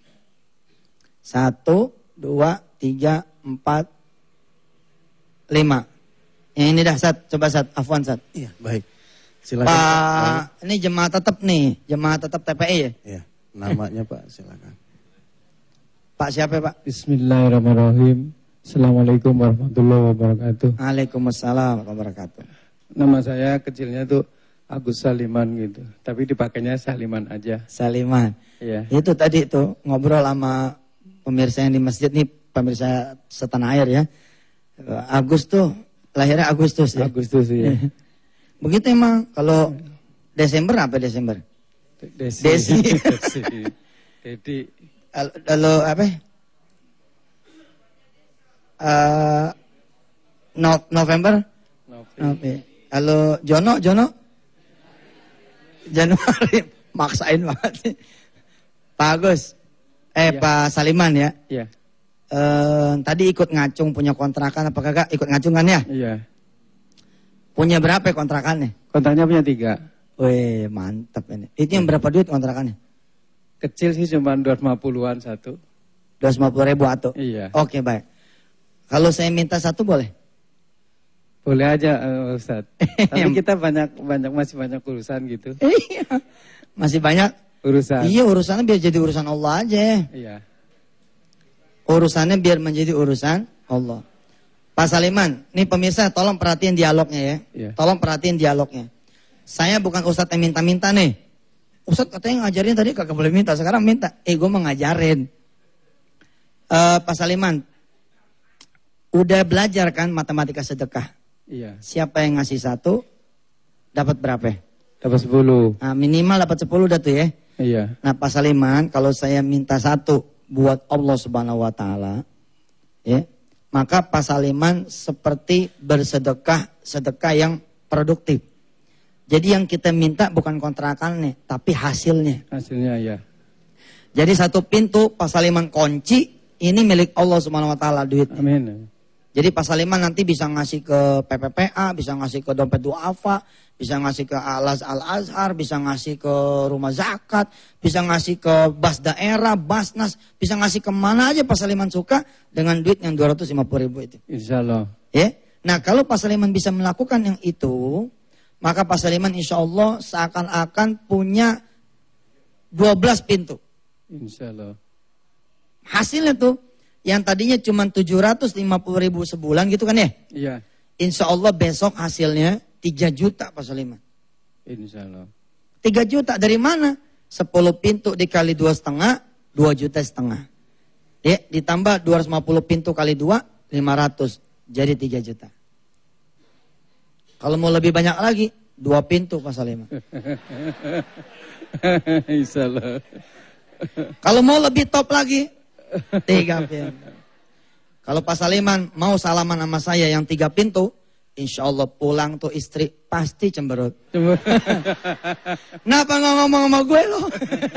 Satu, dua, tiga, empat, lima. Yang ini dah, Sat. Coba Sat, Afwan Sat. Iya, baik. Silakan. Pak, Pak, ini jemaah tetap nih, jemaah tetap T P I ya? Iya, namanya Pak, silakan. Pak siapa Pak? Bismillahirrahmanirrahim. Assalamualaikum warahmatullahi wabarakatuh. Waalaikumsalam warahmatullahi wabarakatuh. Nama saya kecilnya tuh Agus Saliman gitu, tapi dipakainya Saliman aja. Saliman. Iya. Itu tadi tuh ngobrol sama pemirsa yang di masjid nih, pemirsa setanah air ya. Agus tuh lahirnya Agustus ya. Agustus ya. Begitu emang kalau Desember apa Desember? Desi. Desi. Desi. Dedi. Lalu apa? Uh, no, November? November. Lalu Jono, Jono? Januari. Maksain banget sih. Pak Agus. Eh ya. Pak Saliman ya? Iya. Uh, tadi ikut ngacung punya kontrakan apa kagak? Ikut ngacung kan ya? Iya. Punya berapa kontrakannya? Kontraknya punya tiga. Wih mantap ini. Itu yang berapa duit kontrakannya? Kecil sih cuma dua ratus lima puluhan satu. dua ratus lima puluh ribu atau? Iya. Oke baik. Kalau saya minta satu boleh? Boleh aja uh, Ustaz. Tapi kita banyak banyak masih banyak urusan gitu. Iya. Masih banyak urusan. Iya urusannya biar jadi urusan Allah aja. Iya. Urusannya biar menjadi urusan Allah. Pak Saliman, nih pemirsa tolong perhatiin dialognya ya. Iya. Tolong perhatiin dialognya. Saya bukan Ustadz yang minta-minta nih. Ustadz katanya ngajarin tadi kagak boleh minta, sekarang minta. Eh gue mau ngajarin. Uh, Pak Saliman, udah belajar kan matematika sedekah? Iya. Siapa yang ngasih satu, dapat berapa? Dapat sepuluh. Nah, minimal dapat sepuluh dah tuh ya. Iya. Nah, Pak Saliman, kalau saya minta satu buat Allah Subhanahu wa taala, ya, maka Pak Saliman seperti bersedekah, sedekah yang produktif. Jadi yang kita minta bukan kontrakannya, tapi hasilnya. Hasilnya ya. Jadi satu pintu Pak Saliman kunci, ini milik Allah Subhanahu wa taala duitnya. Amin. Jadi Pak Saliman nanti bisa ngasih ke P P P A, bisa ngasih ke Dompet Duafa, bisa ngasih ke Alas Al-Azhar, bisa ngasih ke Rumah Zakat, bisa ngasih ke Bas Daerah, Basnas, bisa ngasih kemana aja Pak Saliman suka dengan duit yang dua ratus lima puluh ribu itu. Insya Allah. Ya? Nah kalau Pak Saliman bisa melakukan yang itu, maka Pak Saliman insya Allah seakan-akan punya dua belas pintu. Insya Allah. Hasilnya tuh, yang tadinya cuma tujuh ratus lima puluh ribu sebulan gitu kan ya? Iya. Insya Allah besok hasilnya tiga juta Pak Saliman. Insya Allah. tiga juta dari mana? sepuluh pintu dikali dua setengah, dua juta setengah. Ya, ditambah dua ratus lima puluh pintu kali dua, lima ratus. Jadi tiga juta. Kalau mau lebih banyak lagi, dua pintu Pak Saliman. Insya Allah. Kalau mau lebih top lagi, tiga pintu. Kalau Pak Saliman mau salaman sama saya yang tiga pintu, insya Allah pulang tuh istri pasti cemberut. Kenapa nggak ngomong sama gue loh?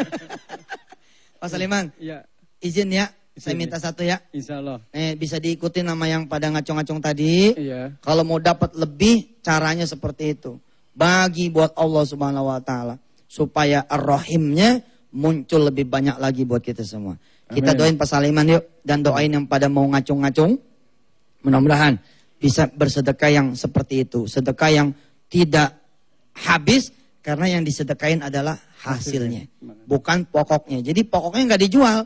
Pak Saliman, ya. Izin ya, izin saya minta ya. Satu ya. Insya Allah. Eh, bisa diikuti nama yang pada ngacung-ngacung tadi. Iya. Kalau mau dapat lebih, caranya seperti itu. Bagi buat Allah Subhanahu Wa Taala supaya ar-rahimnya muncul lebih banyak lagi buat kita semua. Kita doain Pak Saliman yuk. Dan doain yang pada mau ngacung-ngacung. Mudah-mudahan bisa bersedekah yang seperti itu. Sedekah yang tidak habis. Karena yang disedekahin adalah hasilnya. Bukan pokoknya. Jadi pokoknya nggak dijual.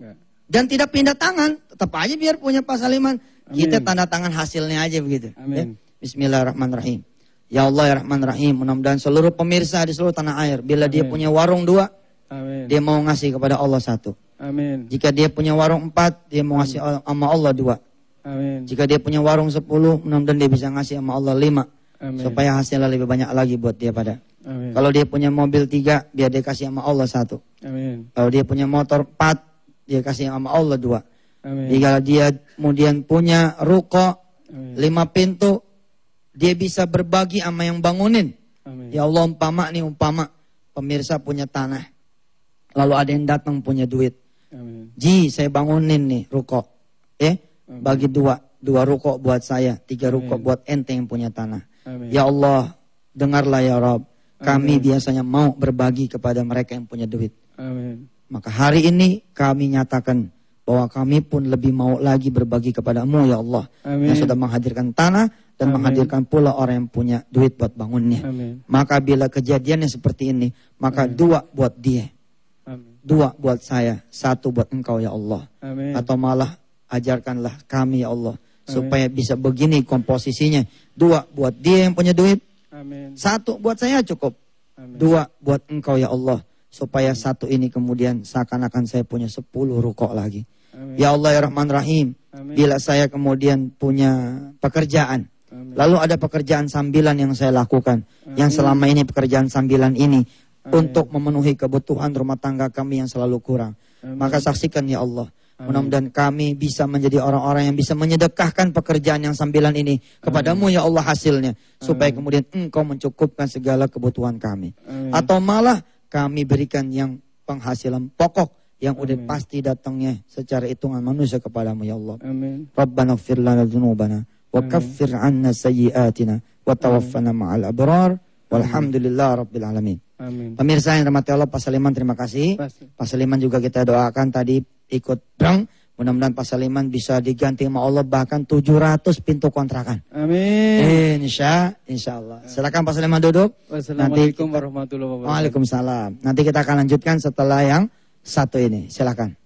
Dan tidak pindah tangan. Tetap aja biar punya Pak Saliman. Amin. Kita tanda tangan hasilnya aja begitu. Ya? Bismillahirrahmanirrahim. Ya Allah ya Rahman Rahim. Mudah-mudahan seluruh pemirsa di seluruh tanah air. Bila Amin. Dia punya warung dua. Amin. Dia mau ngasih kepada Allah satu. Amin. Jika dia punya warung empat, dia mau ngasih sama Allah dua. Amin. Jika dia punya warung sepuluh, mudah-mudahan dia bisa ngasih sama Allah lima. Amin. Supaya hasilnya lebih banyak lagi buat dia pada. Amin. Kalau dia punya mobil tiga, biar dia kasih sama Allah satu. Amin. Kalau dia punya motor empat, dia kasih sama Allah dua. Amin. Jika dia kemudian punya ruko Amin. lima pintu, dia bisa berbagi sama yang bangunin. Amin. Ya Allah umpama nih umpama pemirsa punya tanah. Lalu ada yang datang punya duit. Amin. Ji, saya bangunin nih ruko. Eh, Amin. Bagi dua. Dua ruko buat saya. Tiga ruko Amin. Buat ente yang punya tanah. Amin. Ya Allah, dengarlah ya Rabb. Kami Amin. Biasanya mau berbagi kepada mereka yang punya duit. Amin. Maka hari ini kami nyatakan bahwa kami pun lebih mau lagi berbagi kepadamu ya Allah. Amin. Yang sudah menghadirkan tanah dan Amin. Menghadirkan pula orang yang punya duit buat bangunnya. Amin. Maka bila kejadiannya seperti ini, maka Amin. Dua buat dia. Amin. Dua buat saya, satu buat engkau ya Allah. Amin. Atau malah ajarkanlah kami ya Allah. Amin. Supaya bisa begini komposisinya. Dua buat dia yang punya duit. Amin. Satu buat saya cukup. Amin. Dua buat engkau ya Allah. Supaya Amin. Satu ini kemudian seakan-akan saya punya sepuluh rukuk lagi. Amin. Ya Allah ya Rahman Rahim. Amin. Bila saya kemudian punya pekerjaan. Amin. Lalu ada pekerjaan sambilan yang saya lakukan. Amin. Yang selama ini pekerjaan sambilan ini. Amin. Untuk memenuhi kebutuhan rumah tangga kami yang selalu kurang. Amin. Maka saksikan ya Allah. Amin. Mudah-mudahan kami bisa menjadi orang-orang yang bisa menyedekahkan pekerjaan yang sambilan ini. Kepadamu Amin. Ya Allah hasilnya. Supaya Amin. Kemudian engkau mencukupkan segala kebutuhan kami. Amin. Atau malah kami berikan yang penghasilan pokok. Yang udah Amin. Pasti datangnya secara hitungan manusia kepadamu ya Allah. Amin. Rabbana ighfir lana dzunubana. Wa kaffir anna sayyiatina. Wa tawaffana ma'al abrar. Walhamdulillah Rabbil Alamin. Amin. Pemirsa yang dirahmati Allah, Pak Saliman terima kasih. Pasti. Pak Saliman juga kita doakan tadi ikut brang. Mudah-mudahan Pak Saliman bisa diganti sama Allah bahkan tujuh ratus pintu kontrakan. Amin. Insya, insya Allah. Silakan Pak Saliman duduk. Wassalamualaikum warahmatullahi wabarakatuh. Waalaikumsalam. Nanti kita akan lanjutkan setelah yang satu ini. Silakan.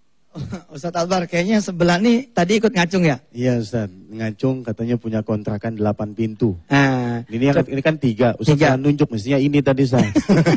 Ustaz Albar, kayaknya sebelah ini tadi ikut ngacung ya? Iya Ustaz, ngacung katanya punya kontrakan delapan pintu. Ah, ini, yang, ini kan tiga, Ustaz tiga. Nunjuk mestinya ini tadi Ustaz.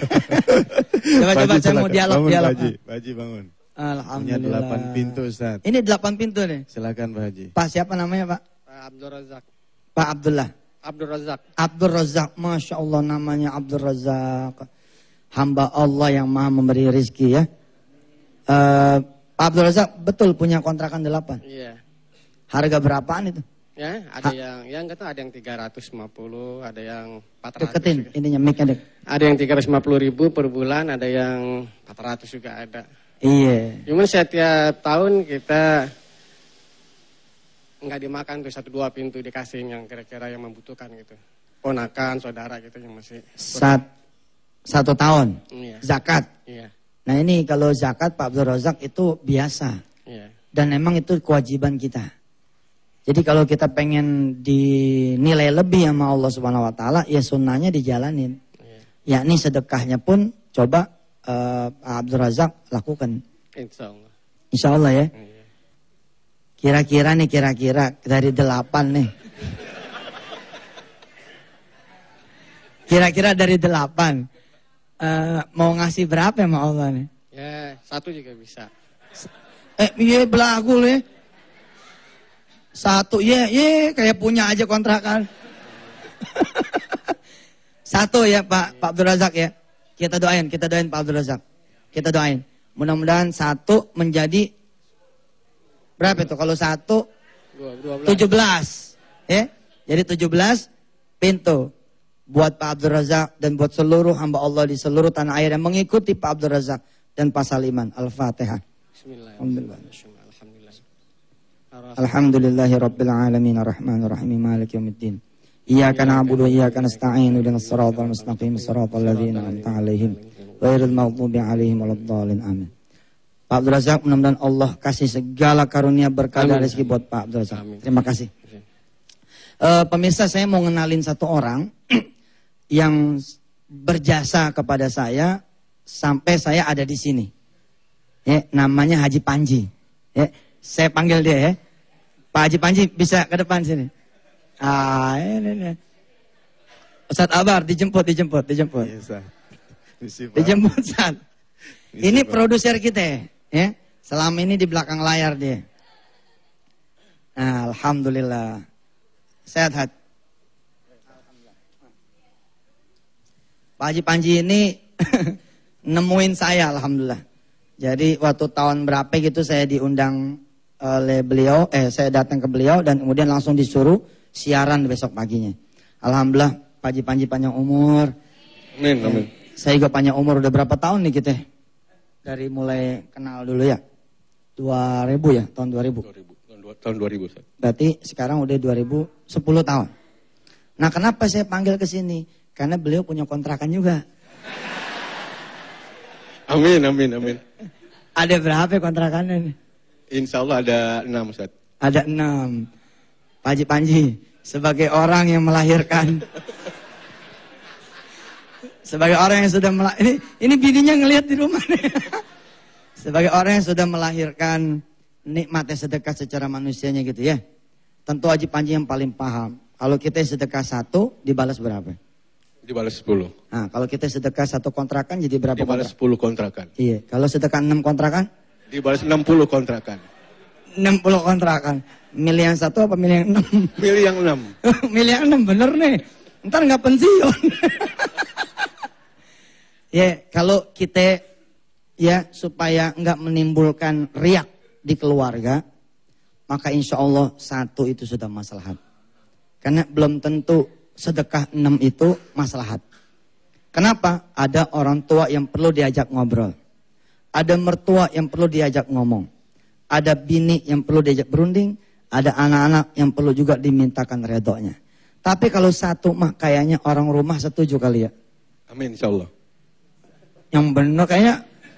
Coba-coba saya mau dialog. Bangun dialog. Pak Haji, Pak Haji bangun. Alhamdulillah. Punya delapan pintu Ustaz. Ini delapan pintu nih? Silakan Pak Haji. Pak siapa namanya Pak? Pak Abdul Razak. Pak Abdullah. Abdul Razak. Abdul Razak, Masya Allah namanya Abdul Razak. Hamba Allah yang maha memberi rezeki ya. Uh, Pak Abdul Razak betul punya kontrakan delapan? Iya. Harga berapaan itu? Ya, ada ha? yang yang kata ada yang tiga ratus lima puluh, ada yang empat ratus. Deketin juga. Ininya mic-nya dek. Ada yang tiga ratus lima puluh ribu per bulan, ada yang empat ratus juga ada. Iya. Cuma setiap tahun kita nggak dimakan tuh satu dua pintu dikasih yang kira-kira yang membutuhkan gitu. Ponakan, saudara gitu yang masih. Sat, satu tahun. Iya. Zakat. Iya. Nah ini kalau zakat Pak Abdul Razak itu biasa. Iya. Dan memang itu kewajiban kita. Jadi kalau kita pengen dinilai lebih sama Allah Subhanahu Wa Taala, ya sunnahnya dijalanin. Iya. Yakni sedekahnya pun coba uh, Pak Abdul Razak lakukan. Insya Allah. Insya Allah ya. Iya. Kira-kira nih kira-kira dari delapan nih. Kira-kira dari delapan. Uh, mau ngasih berapa sama Allah nih? Ya, satu juga bisa. Eh, iya belagu nih. Satu, iya, iya, kayak punya aja kontrakan. Satu ya Pak, Pak Abdul Razak ya. Kita doain, kita doain Pak Abdul Razak. Kita doain. Mudah-mudahan satu menjadi berapa itu? Kalau satu, tujuh belas. Ya, jadi tujuh belas pintu. Buat Pak Abdul Razak dan buat seluruh hamba Allah di seluruh tanah air yang mengikuti Pak Abdul Razak dan Pak Saliman. Al-Fatihah. Bismillahirrahmanirrahim. Alhamdulillahi Rabbil Alamin Ar-Rahmanir Rahim Maliki Yawmiddin. Iyyaka na'budu wa iyyaka nasta'in ihdinas siratal mustaqim siratal ladzina an'amta 'alaihim ghairil maghdubi 'alaihim waladdallin. Amin. Pak Abdul Razak, mudah-mudahan Allah kasih segala karunia berkah dan rezeki buat Pak Abdul Razak. Terima kasih. Uh, pemirsa, saya mau ngenalin satu orang yang berjasa kepada saya sampai saya ada di sini. Ya, namanya Haji Panji. Ya, saya panggil dia ya. Pak Haji Panji bisa ke depan sini. Ah, ini, ini. Ustadz Abar dijemput, dijemput, dijemput. Bisa. Bisa, dijemput Ustadz. Ini produser kita ya. Selama ini di belakang layar dia. Nah, alhamdulillah. Sehat. Pak Haji Panji ini nemuin saya alhamdulillah. Jadi waktu tahun berapa gitu saya diundang oleh beliau, eh saya datang ke beliau dan kemudian langsung disuruh siaran besok paginya. Alhamdulillah Pak Haji Panji panjang umur. Amin, amin. Eh, saya juga panjang umur udah berapa tahun nih kita? Dari mulai kenal dulu ya. dua ribu ya, tahun dua ribu. dua ribu tahun dua ribu. Berarti sekarang udah dua ribu sepuluh tahun. Nah, kenapa saya panggil ke sini? Karena beliau punya kontrakan juga. Amin, amin, amin. Ada berapa kontrakannya? Insya Allah ada enam, Ustaz. Ada enam. Pak Haji Panji, sebagai orang yang melahirkan. Sebagai orang yang sudah melahirkan. Ini, ini bininya ngelihat di rumah nih. Sebagai orang yang sudah melahirkan nikmatnya sedekah secara manusianya gitu ya. Tentu Haji Panji yang paling paham. Kalau kita sedekah satu, dibalas berapa? Dibalas sepuluh. Nah, kalau kita sedekah satu kontrakan jadi berapa? Dibalas sepuluh kontrakan. Iya. Kalau sedekah enam kontrakan? Dibalas enam puluh kontrakan. enam puluh kontrakan. Milih yang satu apa milih yang enam? Milih yang enam. Milih yang enam, bener nih. Ntar nggak pensiun. Ya, kalau kita ya supaya nggak menimbulkan riak di keluarga, maka insya Allah satu itu sudah maslahat. Karena belum tentu sedekah enam itu maslahat. Kenapa? Ada orang tua yang perlu diajak ngobrol. Ada mertua yang perlu diajak ngomong. Ada bini yang perlu diajak berunding. Ada anak-anak yang perlu juga dimintakan redonya. Tapi kalau satu mah kayaknya orang rumah setuju kali ya. Amin, insya Allah. Yang benar kayaknya.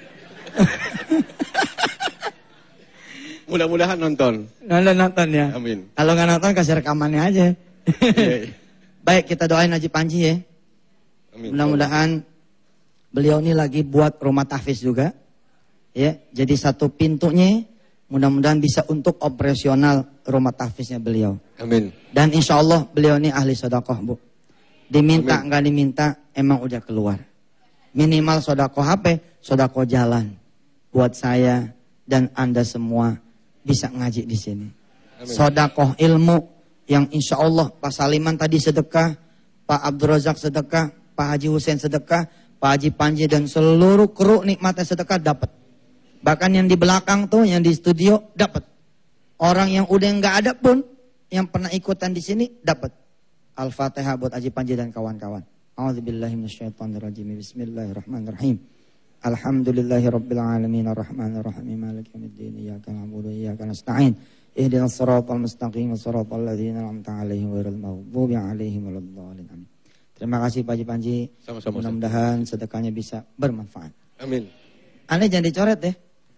Mudah-mudahan nonton. Nonton nonton ya. Amin. Kalau nggak nonton kasih rekamannya aja. Yeah. Baik, kita doain Haji Panji ya. Amin. Mudah-mudahan beliau ini lagi buat rumah tahfiz juga. Ya, jadi satu pintunya mudah-mudahan bisa untuk operasional rumah tahfiznya beliau. Amin. Dan insya Allah beliau ini ahli sedekah, Bu. Diminta Amin. Nggak diminta emang udah keluar. Minimal sedekah H P, sedekah jalan buat saya dan Anda semua bisa ngaji di sini. Sedekah ilmu yang insya Allah Pak Saliman tadi sedekah, Pak Abdul Razak sedekah, Pak Haji Hussein sedekah, Pak Haji Panji dan seluruh kru nikmatnya sedekah dapat. Bahkan yang di belakang tuh, yang di studio dapat. Orang yang udah nggak ada pun, yang pernah ikutan di sini dapat. Al-Fatihah buat Haji Panji dan kawan-kawan. A'udzubillahi minasyaitonirrajim. Bismillahirrahmanirrahim. Alhamdulillahirabbil alamin arrahmanir rahim maliki yaumiddin iyyaka na'budu wa iyyaka nasta'in ihdinas siratal mustaqim siratal ladzina an'amta 'alaihim ghairil maghdubi 'alaihim waladdallin. Amin. Terima kasih Pak Haji Panji. Sama-sama. Mudah-mudahan sedekahnya bisa bermanfaat. Amin. Aneh jangan dicoret deh.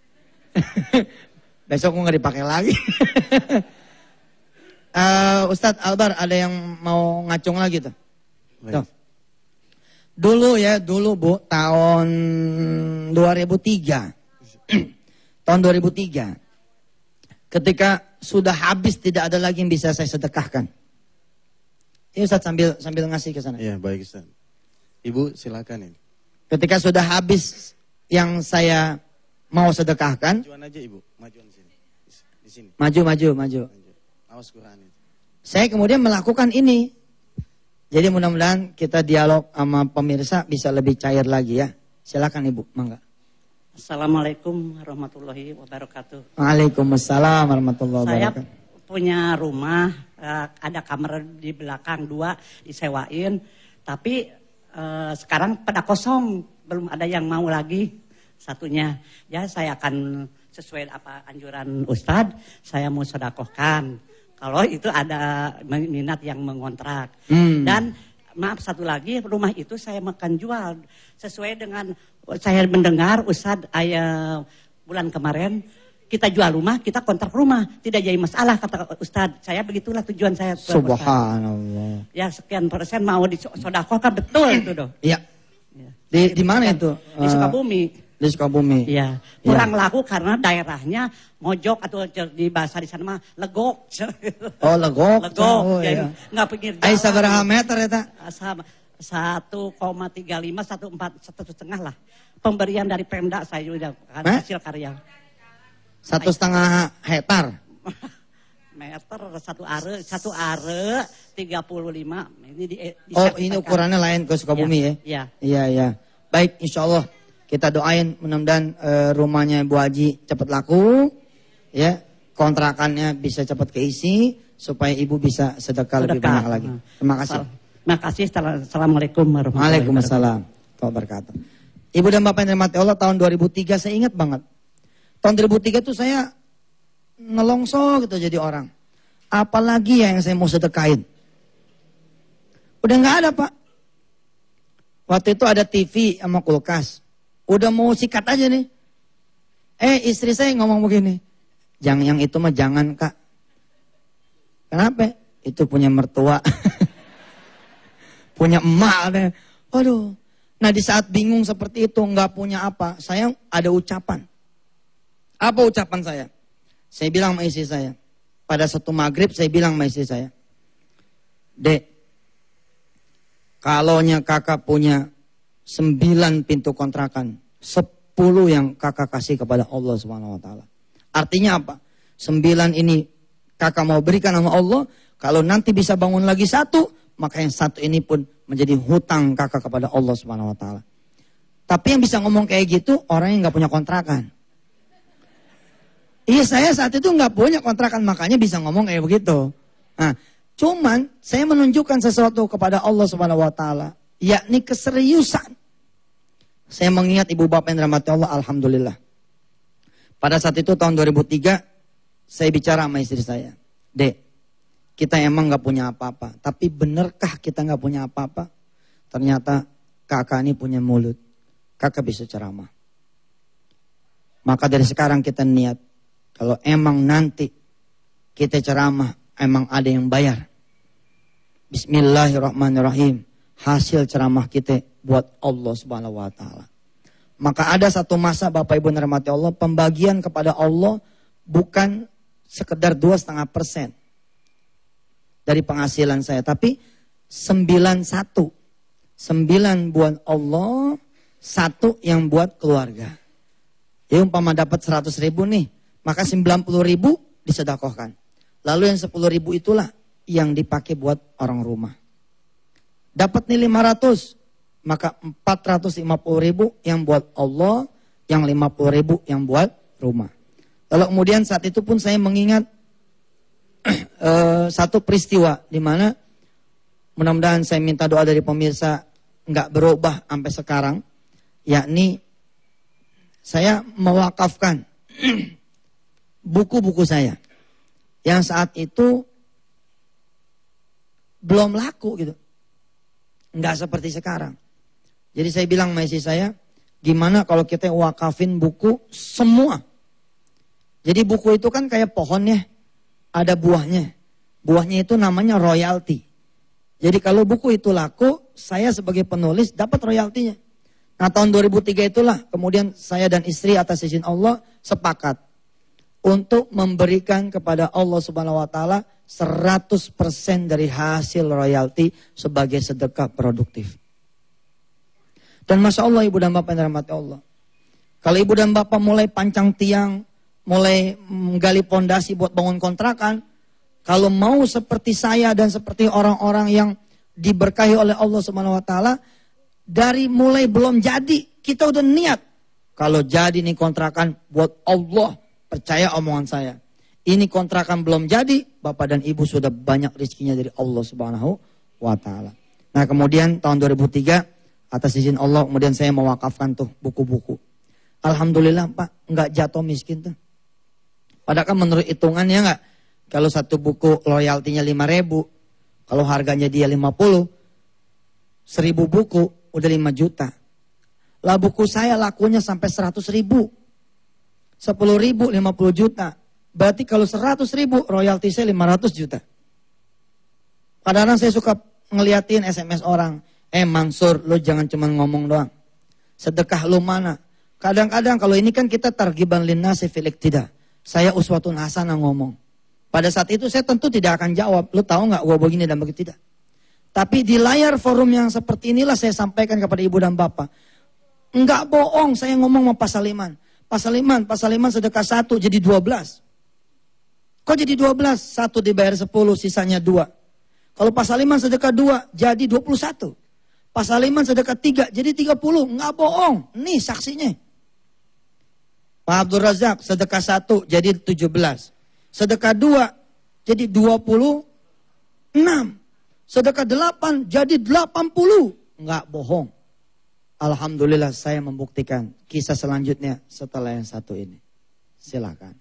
Besok mau nggak dipakai lagi. uh, Ustadz Albar ada yang mau ngacung lagi tuh. Tuh. Dulu ya, dulu Bu, tahun dua ribu tiga. Tahun dua ribu tiga. Ketika sudah habis tidak ada lagi yang bisa saya sedekahkan. Ini Ustaz sambil sambil ngasih ke sana. Iya, baik Ustaz. Ibu silakan ini. Ketika sudah habis yang saya mau sedekahkan. Majuan aja Ibu, majuan sini. Di sini. Maju, maju, maju. Awas Quran itu. Saya kemudian melakukan ini. Jadi mudah-mudahan kita dialog sama pemirsa bisa lebih cair lagi ya. Silakan Ibu, mangga. Assalamualaikum warahmatullahi wabarakatuh. Waalaikumsalam warahmatullahi wabarakatuh. Saya punya rumah, ada kamar di belakang dua disewain, tapi eh, sekarang pada kosong, belum ada yang mau lagi satunya. Ya saya akan sesuai apa anjuran Ustadz, saya mau sedekahkan. Kalau itu ada minat yang mengontrak. Hmm. Dan maaf satu lagi, rumah itu saya makan jual. Sesuai dengan saya mendengar Ustadz ayah bulan kemarin, kita jual rumah, kita kontrak rumah. Tidak jadi masalah kata Ustadz. Saya begitulah tujuan saya. Subhanallah. Ya sekian persen mau disodakohkan, betul itu dong. Iya. Di, di mana itu? Di Sukabumi. Di Sukabumi. Iya. Kurang ya. Laku karena daerahnya mojok atau di bahasa di sana mah legok. Oh legok. Legok. Oh, ya, iya. Nggak pinggir jalan. Aisyah berapa meter ya tak? Satu koma tiga lima, satu empat, satu setengah lah. Pemberian dari Pemda saya juga kan hasil karya. Satu setengah hektar. Meter satu are, satu are tiga puluh lima. Ini di, di oh ini ukurannya lain ke Sukabumi ya? Iya. Iya iya. Baik, insya Allah. Kita doain mudah-mudahan e, rumahnya Bu Haji cepat laku, ya kontrakannya bisa cepat keisi supaya ibu bisa sedekah, sedekah. lebih banyak lagi. Terima kasih. Terima kasih. Assalamualaikum warahmatullahi wabarakatuh. Waalaikumsalam. Ibu dan Bapak yang dirahmati Allah, tahun dua ribu tiga saya ingat banget. Tahun dua ribu tiga tuh saya nelongso gitu jadi orang. Apalagi ya yang saya mau sedekahin. Udah nggak ada Pak. Waktu itu ada T V sama kulkas. Udah mau sikat aja nih. Eh istri saya ngomong begini. Jangan yang itu mah jangan Kak. Kenapa? Itu punya mertua. Punya emak. Deh. Waduh. Nah di saat bingung seperti itu nggak punya apa. Saya ada ucapan. Apa ucapan saya? Saya bilang sama istri saya. Pada satu maghrib saya bilang sama istri saya. Dek. Kalaunya kakak punya sembilan pintu kontrakan, sepuluh yang kakak kasih kepada Allah Subhanahu Wa Taala. Artinya apa? Sembilan ini kakak mau berikan sama Allah. Kalau nanti bisa bangun lagi satu, maka yang satu ini pun menjadi hutang kakak kepada Allah Subhanahu Wa Taala. Tapi yang bisa ngomong kayak gitu orang yang nggak punya kontrakan. Iya saya saat itu nggak punya kontrakan, makanya bisa ngomong kayak begitu. Nah, cuman saya menunjukkan sesuatu kepada Allah Subhanahu Wa Taala. Yakni keseriusan. Saya mengingat ibu bapak yang dirahmati Allah, alhamdulillah. Pada saat itu tahun dua ribu tiga, saya bicara sama istri saya. Dek, kita emang gak punya apa-apa. Tapi benarkah kita gak punya apa-apa? Ternyata kakak ini punya mulut. Kakak bisa ceramah. Maka dari sekarang kita niat. Kalau emang nanti kita ceramah, emang ada yang bayar. Bismillahirrahmanirrahim. Hasil ceramah kita buat Allah Subhanahu Wa Taala. Maka ada satu masa Bapak Ibu dirahmati Allah, pembagian kepada Allah bukan sekedar dua setengah persen dari penghasilan saya, tapi sembilan satu, sembilan buat Allah, satu yang buat keluarga. Ya umpama dapat seratus ribu nih, maka sembilan puluh ribu disedekahkan. Lalu yang sepuluh ribu itulah yang dipakai buat orang rumah. Dapat nih lima ratus, maka empat ratus lima puluh ribu yang buat Allah, yang lima puluh ribu yang buat rumah. Lalu kemudian saat itu pun saya mengingat uh, satu peristiwa di mana mudah-mudahan saya minta doa dari pemirsa nggak berubah sampai sekarang, yakni saya mewakafkan buku-buku saya yang saat itu belum laku gitu. Nggak seperti sekarang. Jadi saya bilang sama istri saya, gimana kalau kita wakafin buku semua? Jadi buku itu kan kayak pohon ya, ada buahnya. Buahnya itu namanya royalti. Jadi kalau buku itu laku, saya sebagai penulis dapat royaltinya. Nah tahun dua ribu tiga itulah kemudian saya dan istri atas izin Allah sepakat untuk memberikan kepada Allah Subhanahu wa taala seratus persen dari hasil royalti sebagai sedekah produktif. Dan Masya Allah ibu dan bapak yang dirahmati Allah. Kalau ibu dan bapak mulai pancang tiang, mulai menggali pondasi buat bangun kontrakan, kalau mau seperti saya dan seperti orang-orang yang diberkahi oleh Allah Subhanahu wa taala, dari mulai belum jadi kita udah niat. Kalau jadi nih kontrakan buat Allah, percaya omongan saya. Ini kontrakan belum jadi, bapak dan ibu sudah banyak rezekinya dari Allah Subhanahu wa taala. Nah, kemudian tahun dua ribu tiga atas izin Allah kemudian saya mewakafkan tuh buku-buku. Alhamdulillah, Pak, enggak jatuh miskin tuh. Padahal kan menurut hitungannya enggak, kalau satu buku royaltinya lima ribu, kalau harganya dia lima puluh, seribu buku udah lima juta. Lah buku saya lakunya sampai seratus ribu. sepuluh ribu lima puluh juta. Berarti kalau seratus ribu royalti saya lima ratus juta. Kadang-kadang saya suka ngeliatin S M S orang. Eh Mansur, lu jangan cuma ngomong doang. Sedekah lu mana? Kadang-kadang kalau ini kan kita targiban linnasi fil iktida. Saya uswatun hasanah ngomong. Pada saat itu saya tentu tidak akan jawab. Lu tahu nggak gua begini dan begitu tidak. Tapi di layar forum yang seperti inilah saya sampaikan kepada ibu dan bapak. Enggak bohong saya ngomong sama Pak Saliman. Pak Saliman, Pak Saliman sedekah satu jadi dua belas. Kok jadi dua belas? Satu dibayar sepuluh, sisanya dua. Kalau Pak Saliman sedekah dua, jadi dua puluh satu. Pak Saliman sedekah tiga, jadi tiga puluh. Enggak bohong. Nih saksinya. Pak Abdul Razak sedekah satu, jadi tujuh belas. Sedekah dua, jadi dua puluh enam. Sedekah delapan, jadi delapan puluh. Enggak bohong. Alhamdulillah saya membuktikan kisah selanjutnya setelah yang satu ini. Silakan.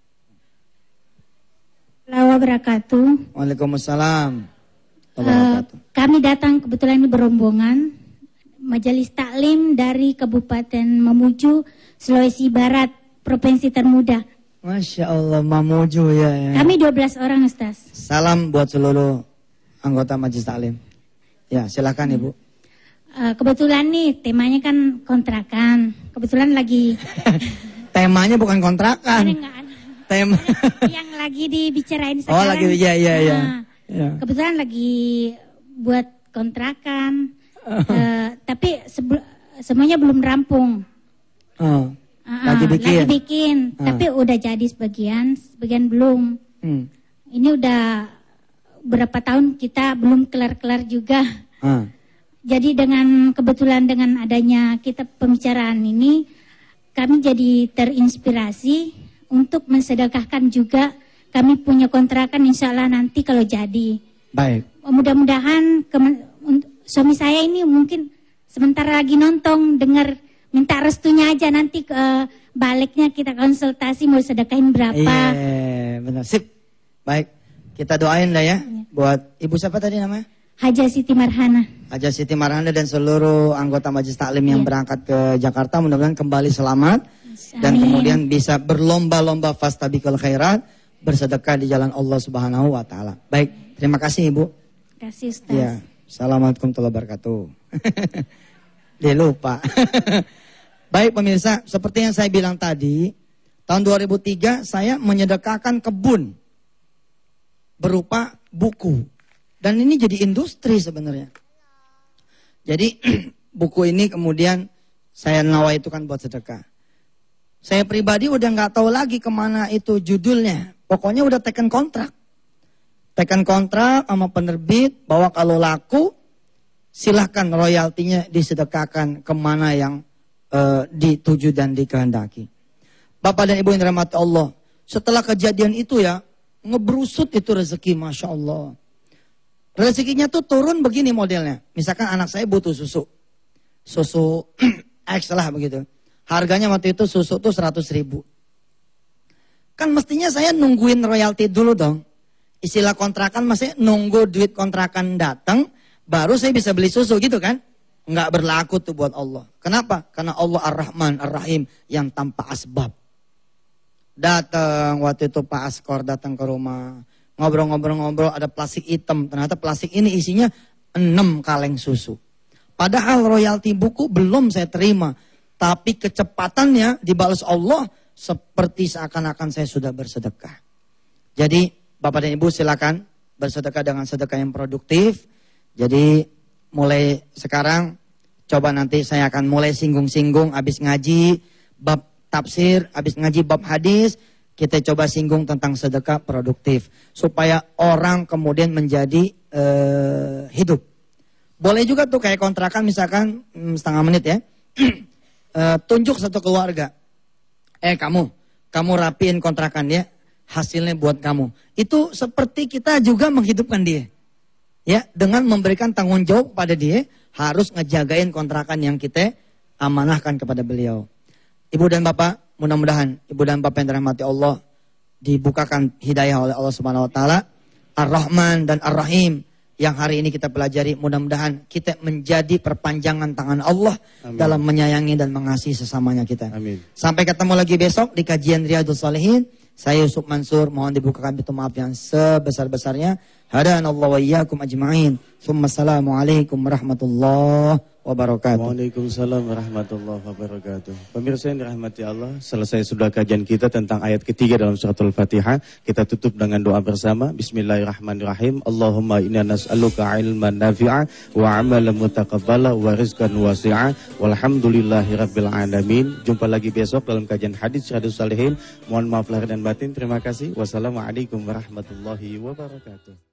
Wabarakatuh. Waalaikumsalam. Uh, kami datang kebetulan ini berombongan Majelis Taklim dari Kabupaten Mamuju, Sulawesi Barat, Provinsi termuda. Masya Allah, Mamuju ya, ya. Kami dua belas orang, Ustaz. Salam buat seluruh anggota Majelis Taklim. Ya, silakan hmm. Ibu. Uh, kebetulan nih temanya kan kontrakan. Kebetulan lagi. Temanya bukan kontrakan. Enggak, Tema yang lagi dibicarain sekarang. Oh lagi ya ya ya. Nah, ya. Kebetulan lagi buat kontrakan, uh, tapi semuanya belum rampung. Oh, uh, lagi bikin. Lagi bikin, uh. tapi udah jadi sebagian, sebagian belum. Hmm. Ini udah berapa tahun kita belum kelar-kelar juga. Uh. Jadi dengan kebetulan dengan adanya kita pembicaraan ini, kami jadi terinspirasi untuk mensedekahkan juga. Kami punya kontrakan insya Allah nanti kalau jadi. Baik. Mudah-mudahan suami saya ini mungkin sebentar lagi nonton, dengar, minta restunya aja nanti ke baliknya kita konsultasi mau sedekahin berapa. Iya benar, sip. Baik, kita doain lah ya, ya. Buat ibu siapa tadi namanya? Haja Siti Marhana. Haja Siti Marhana dan seluruh anggota Majelis Taklim yang ya. berangkat ke Jakarta mudah-mudahan kembali selamat. Dan kemudian bisa berlomba-lomba fastabiqul khairat, bersedekah di jalan Allah Subhanahu wa taala. Baik, terima kasih Ibu. Terima kasih Ustaz. Ya, assalamualaikum warahmatullahi wabarakatuh. Dia lupa. Baik pemirsa, seperti yang saya bilang tadi, tahun dua ribu tiga saya menyedekahkan kebun berupa buku. Dan ini jadi industri sebenarnya. Jadi buku ini kemudian saya nawaitukan buat sedekah. Saya pribadi udah nggak tahu lagi kemana itu judulnya. Pokoknya udah teken kontrak. tekan kontrak sama penerbit bahwa kalau laku silahkan royaltinya disedekahkan kemana yang uh, dituju dan dikehendaki. Bapak dan Ibu yang dirahmati Allah, setelah kejadian itu ya, ngebrusut itu rezeki, Masya Allah. Rezekinya tuh turun begini modelnya. Misalkan anak saya butuh susu. Susu X lah begitu. Harganya waktu itu susu tuh seratus ribu. Kan mestinya saya nungguin royalti dulu dong. Istilah kontrakan masih nunggu duit kontrakan datang, baru saya bisa beli susu gitu kan. Nggak berlaku tuh buat Allah. Kenapa? Karena Allah Ar-Rahman Ar-Rahim yang tanpa asbab. Datang waktu itu Pak Askor datang ke rumah, ngobrol-ngobrol-ngobrol, ada plastik hitam. Ternyata plastik ini isinya enam kaleng susu. Padahal royalti buku belum saya terima, tapi kecepatannya dibalas Allah seperti seakan-akan saya sudah bersedekah. Jadi Bapak dan Ibu silakan bersedekah dengan sedekah yang produktif. Jadi mulai sekarang coba nanti saya akan mulai singgung-singgung habis ngaji bab tafsir, habis ngaji bab hadis, kita coba singgung tentang sedekah produktif. Supaya orang kemudian menjadi uh, hidup. Boleh juga tuh kayak kontrakan misalkan hmm, setengah menit ya. uh, tunjuk satu keluarga. Eh kamu, kamu rapiin kontrakan ya, hasilnya buat kamu. Itu seperti kita juga menghidupkan dia. Ya, dengan memberikan tanggung jawab pada dia, harus ngejagain kontrakan yang kita amanahkan kepada beliau. Ibu dan Bapak, mudah-mudahan Ibu dan Bapak yang dirahmati Allah dibukakan hidayah oleh Allah Subhanahu wa taala, Ar-Rahman dan Ar-Rahim yang hari ini kita pelajari. Mudah-mudahan kita menjadi perpanjangan tangan Allah. Amin. Dalam menyayangi dan mengasihi sesamanya kita. Amin. Sampai ketemu lagi besok di kajian Riyadhus Shalihin. Saya Yusuf Mansur, mohon dibukakan pintu maaf yang sebesar-besarnya. Hadanallahu wa iyyakum ajma'in. Assalamualaikum warahmatullahi wabarakatuh. Waalaikumsalam warahmatullahi wabarakatuh. Pemirsa yang dirahmati Allah, selesai sudah kajian kita tentang ayat ketiga dalam surat Al-Fatihah. Kita tutup dengan doa bersama. Bismillahirrahmanirrahim. Allahumma inna nas'aluka ilman nafi'a wa amalan mutaqabbala wa rizqan wasi'a walhamdulillahi rabbil alamin. Jumpa lagi besok dalam kajian hadis Riyadhus Shalihin. Mohon maaf lahir dan batin. Terima kasih. Wassalamualaikum warahmatullahi wabarakatuh.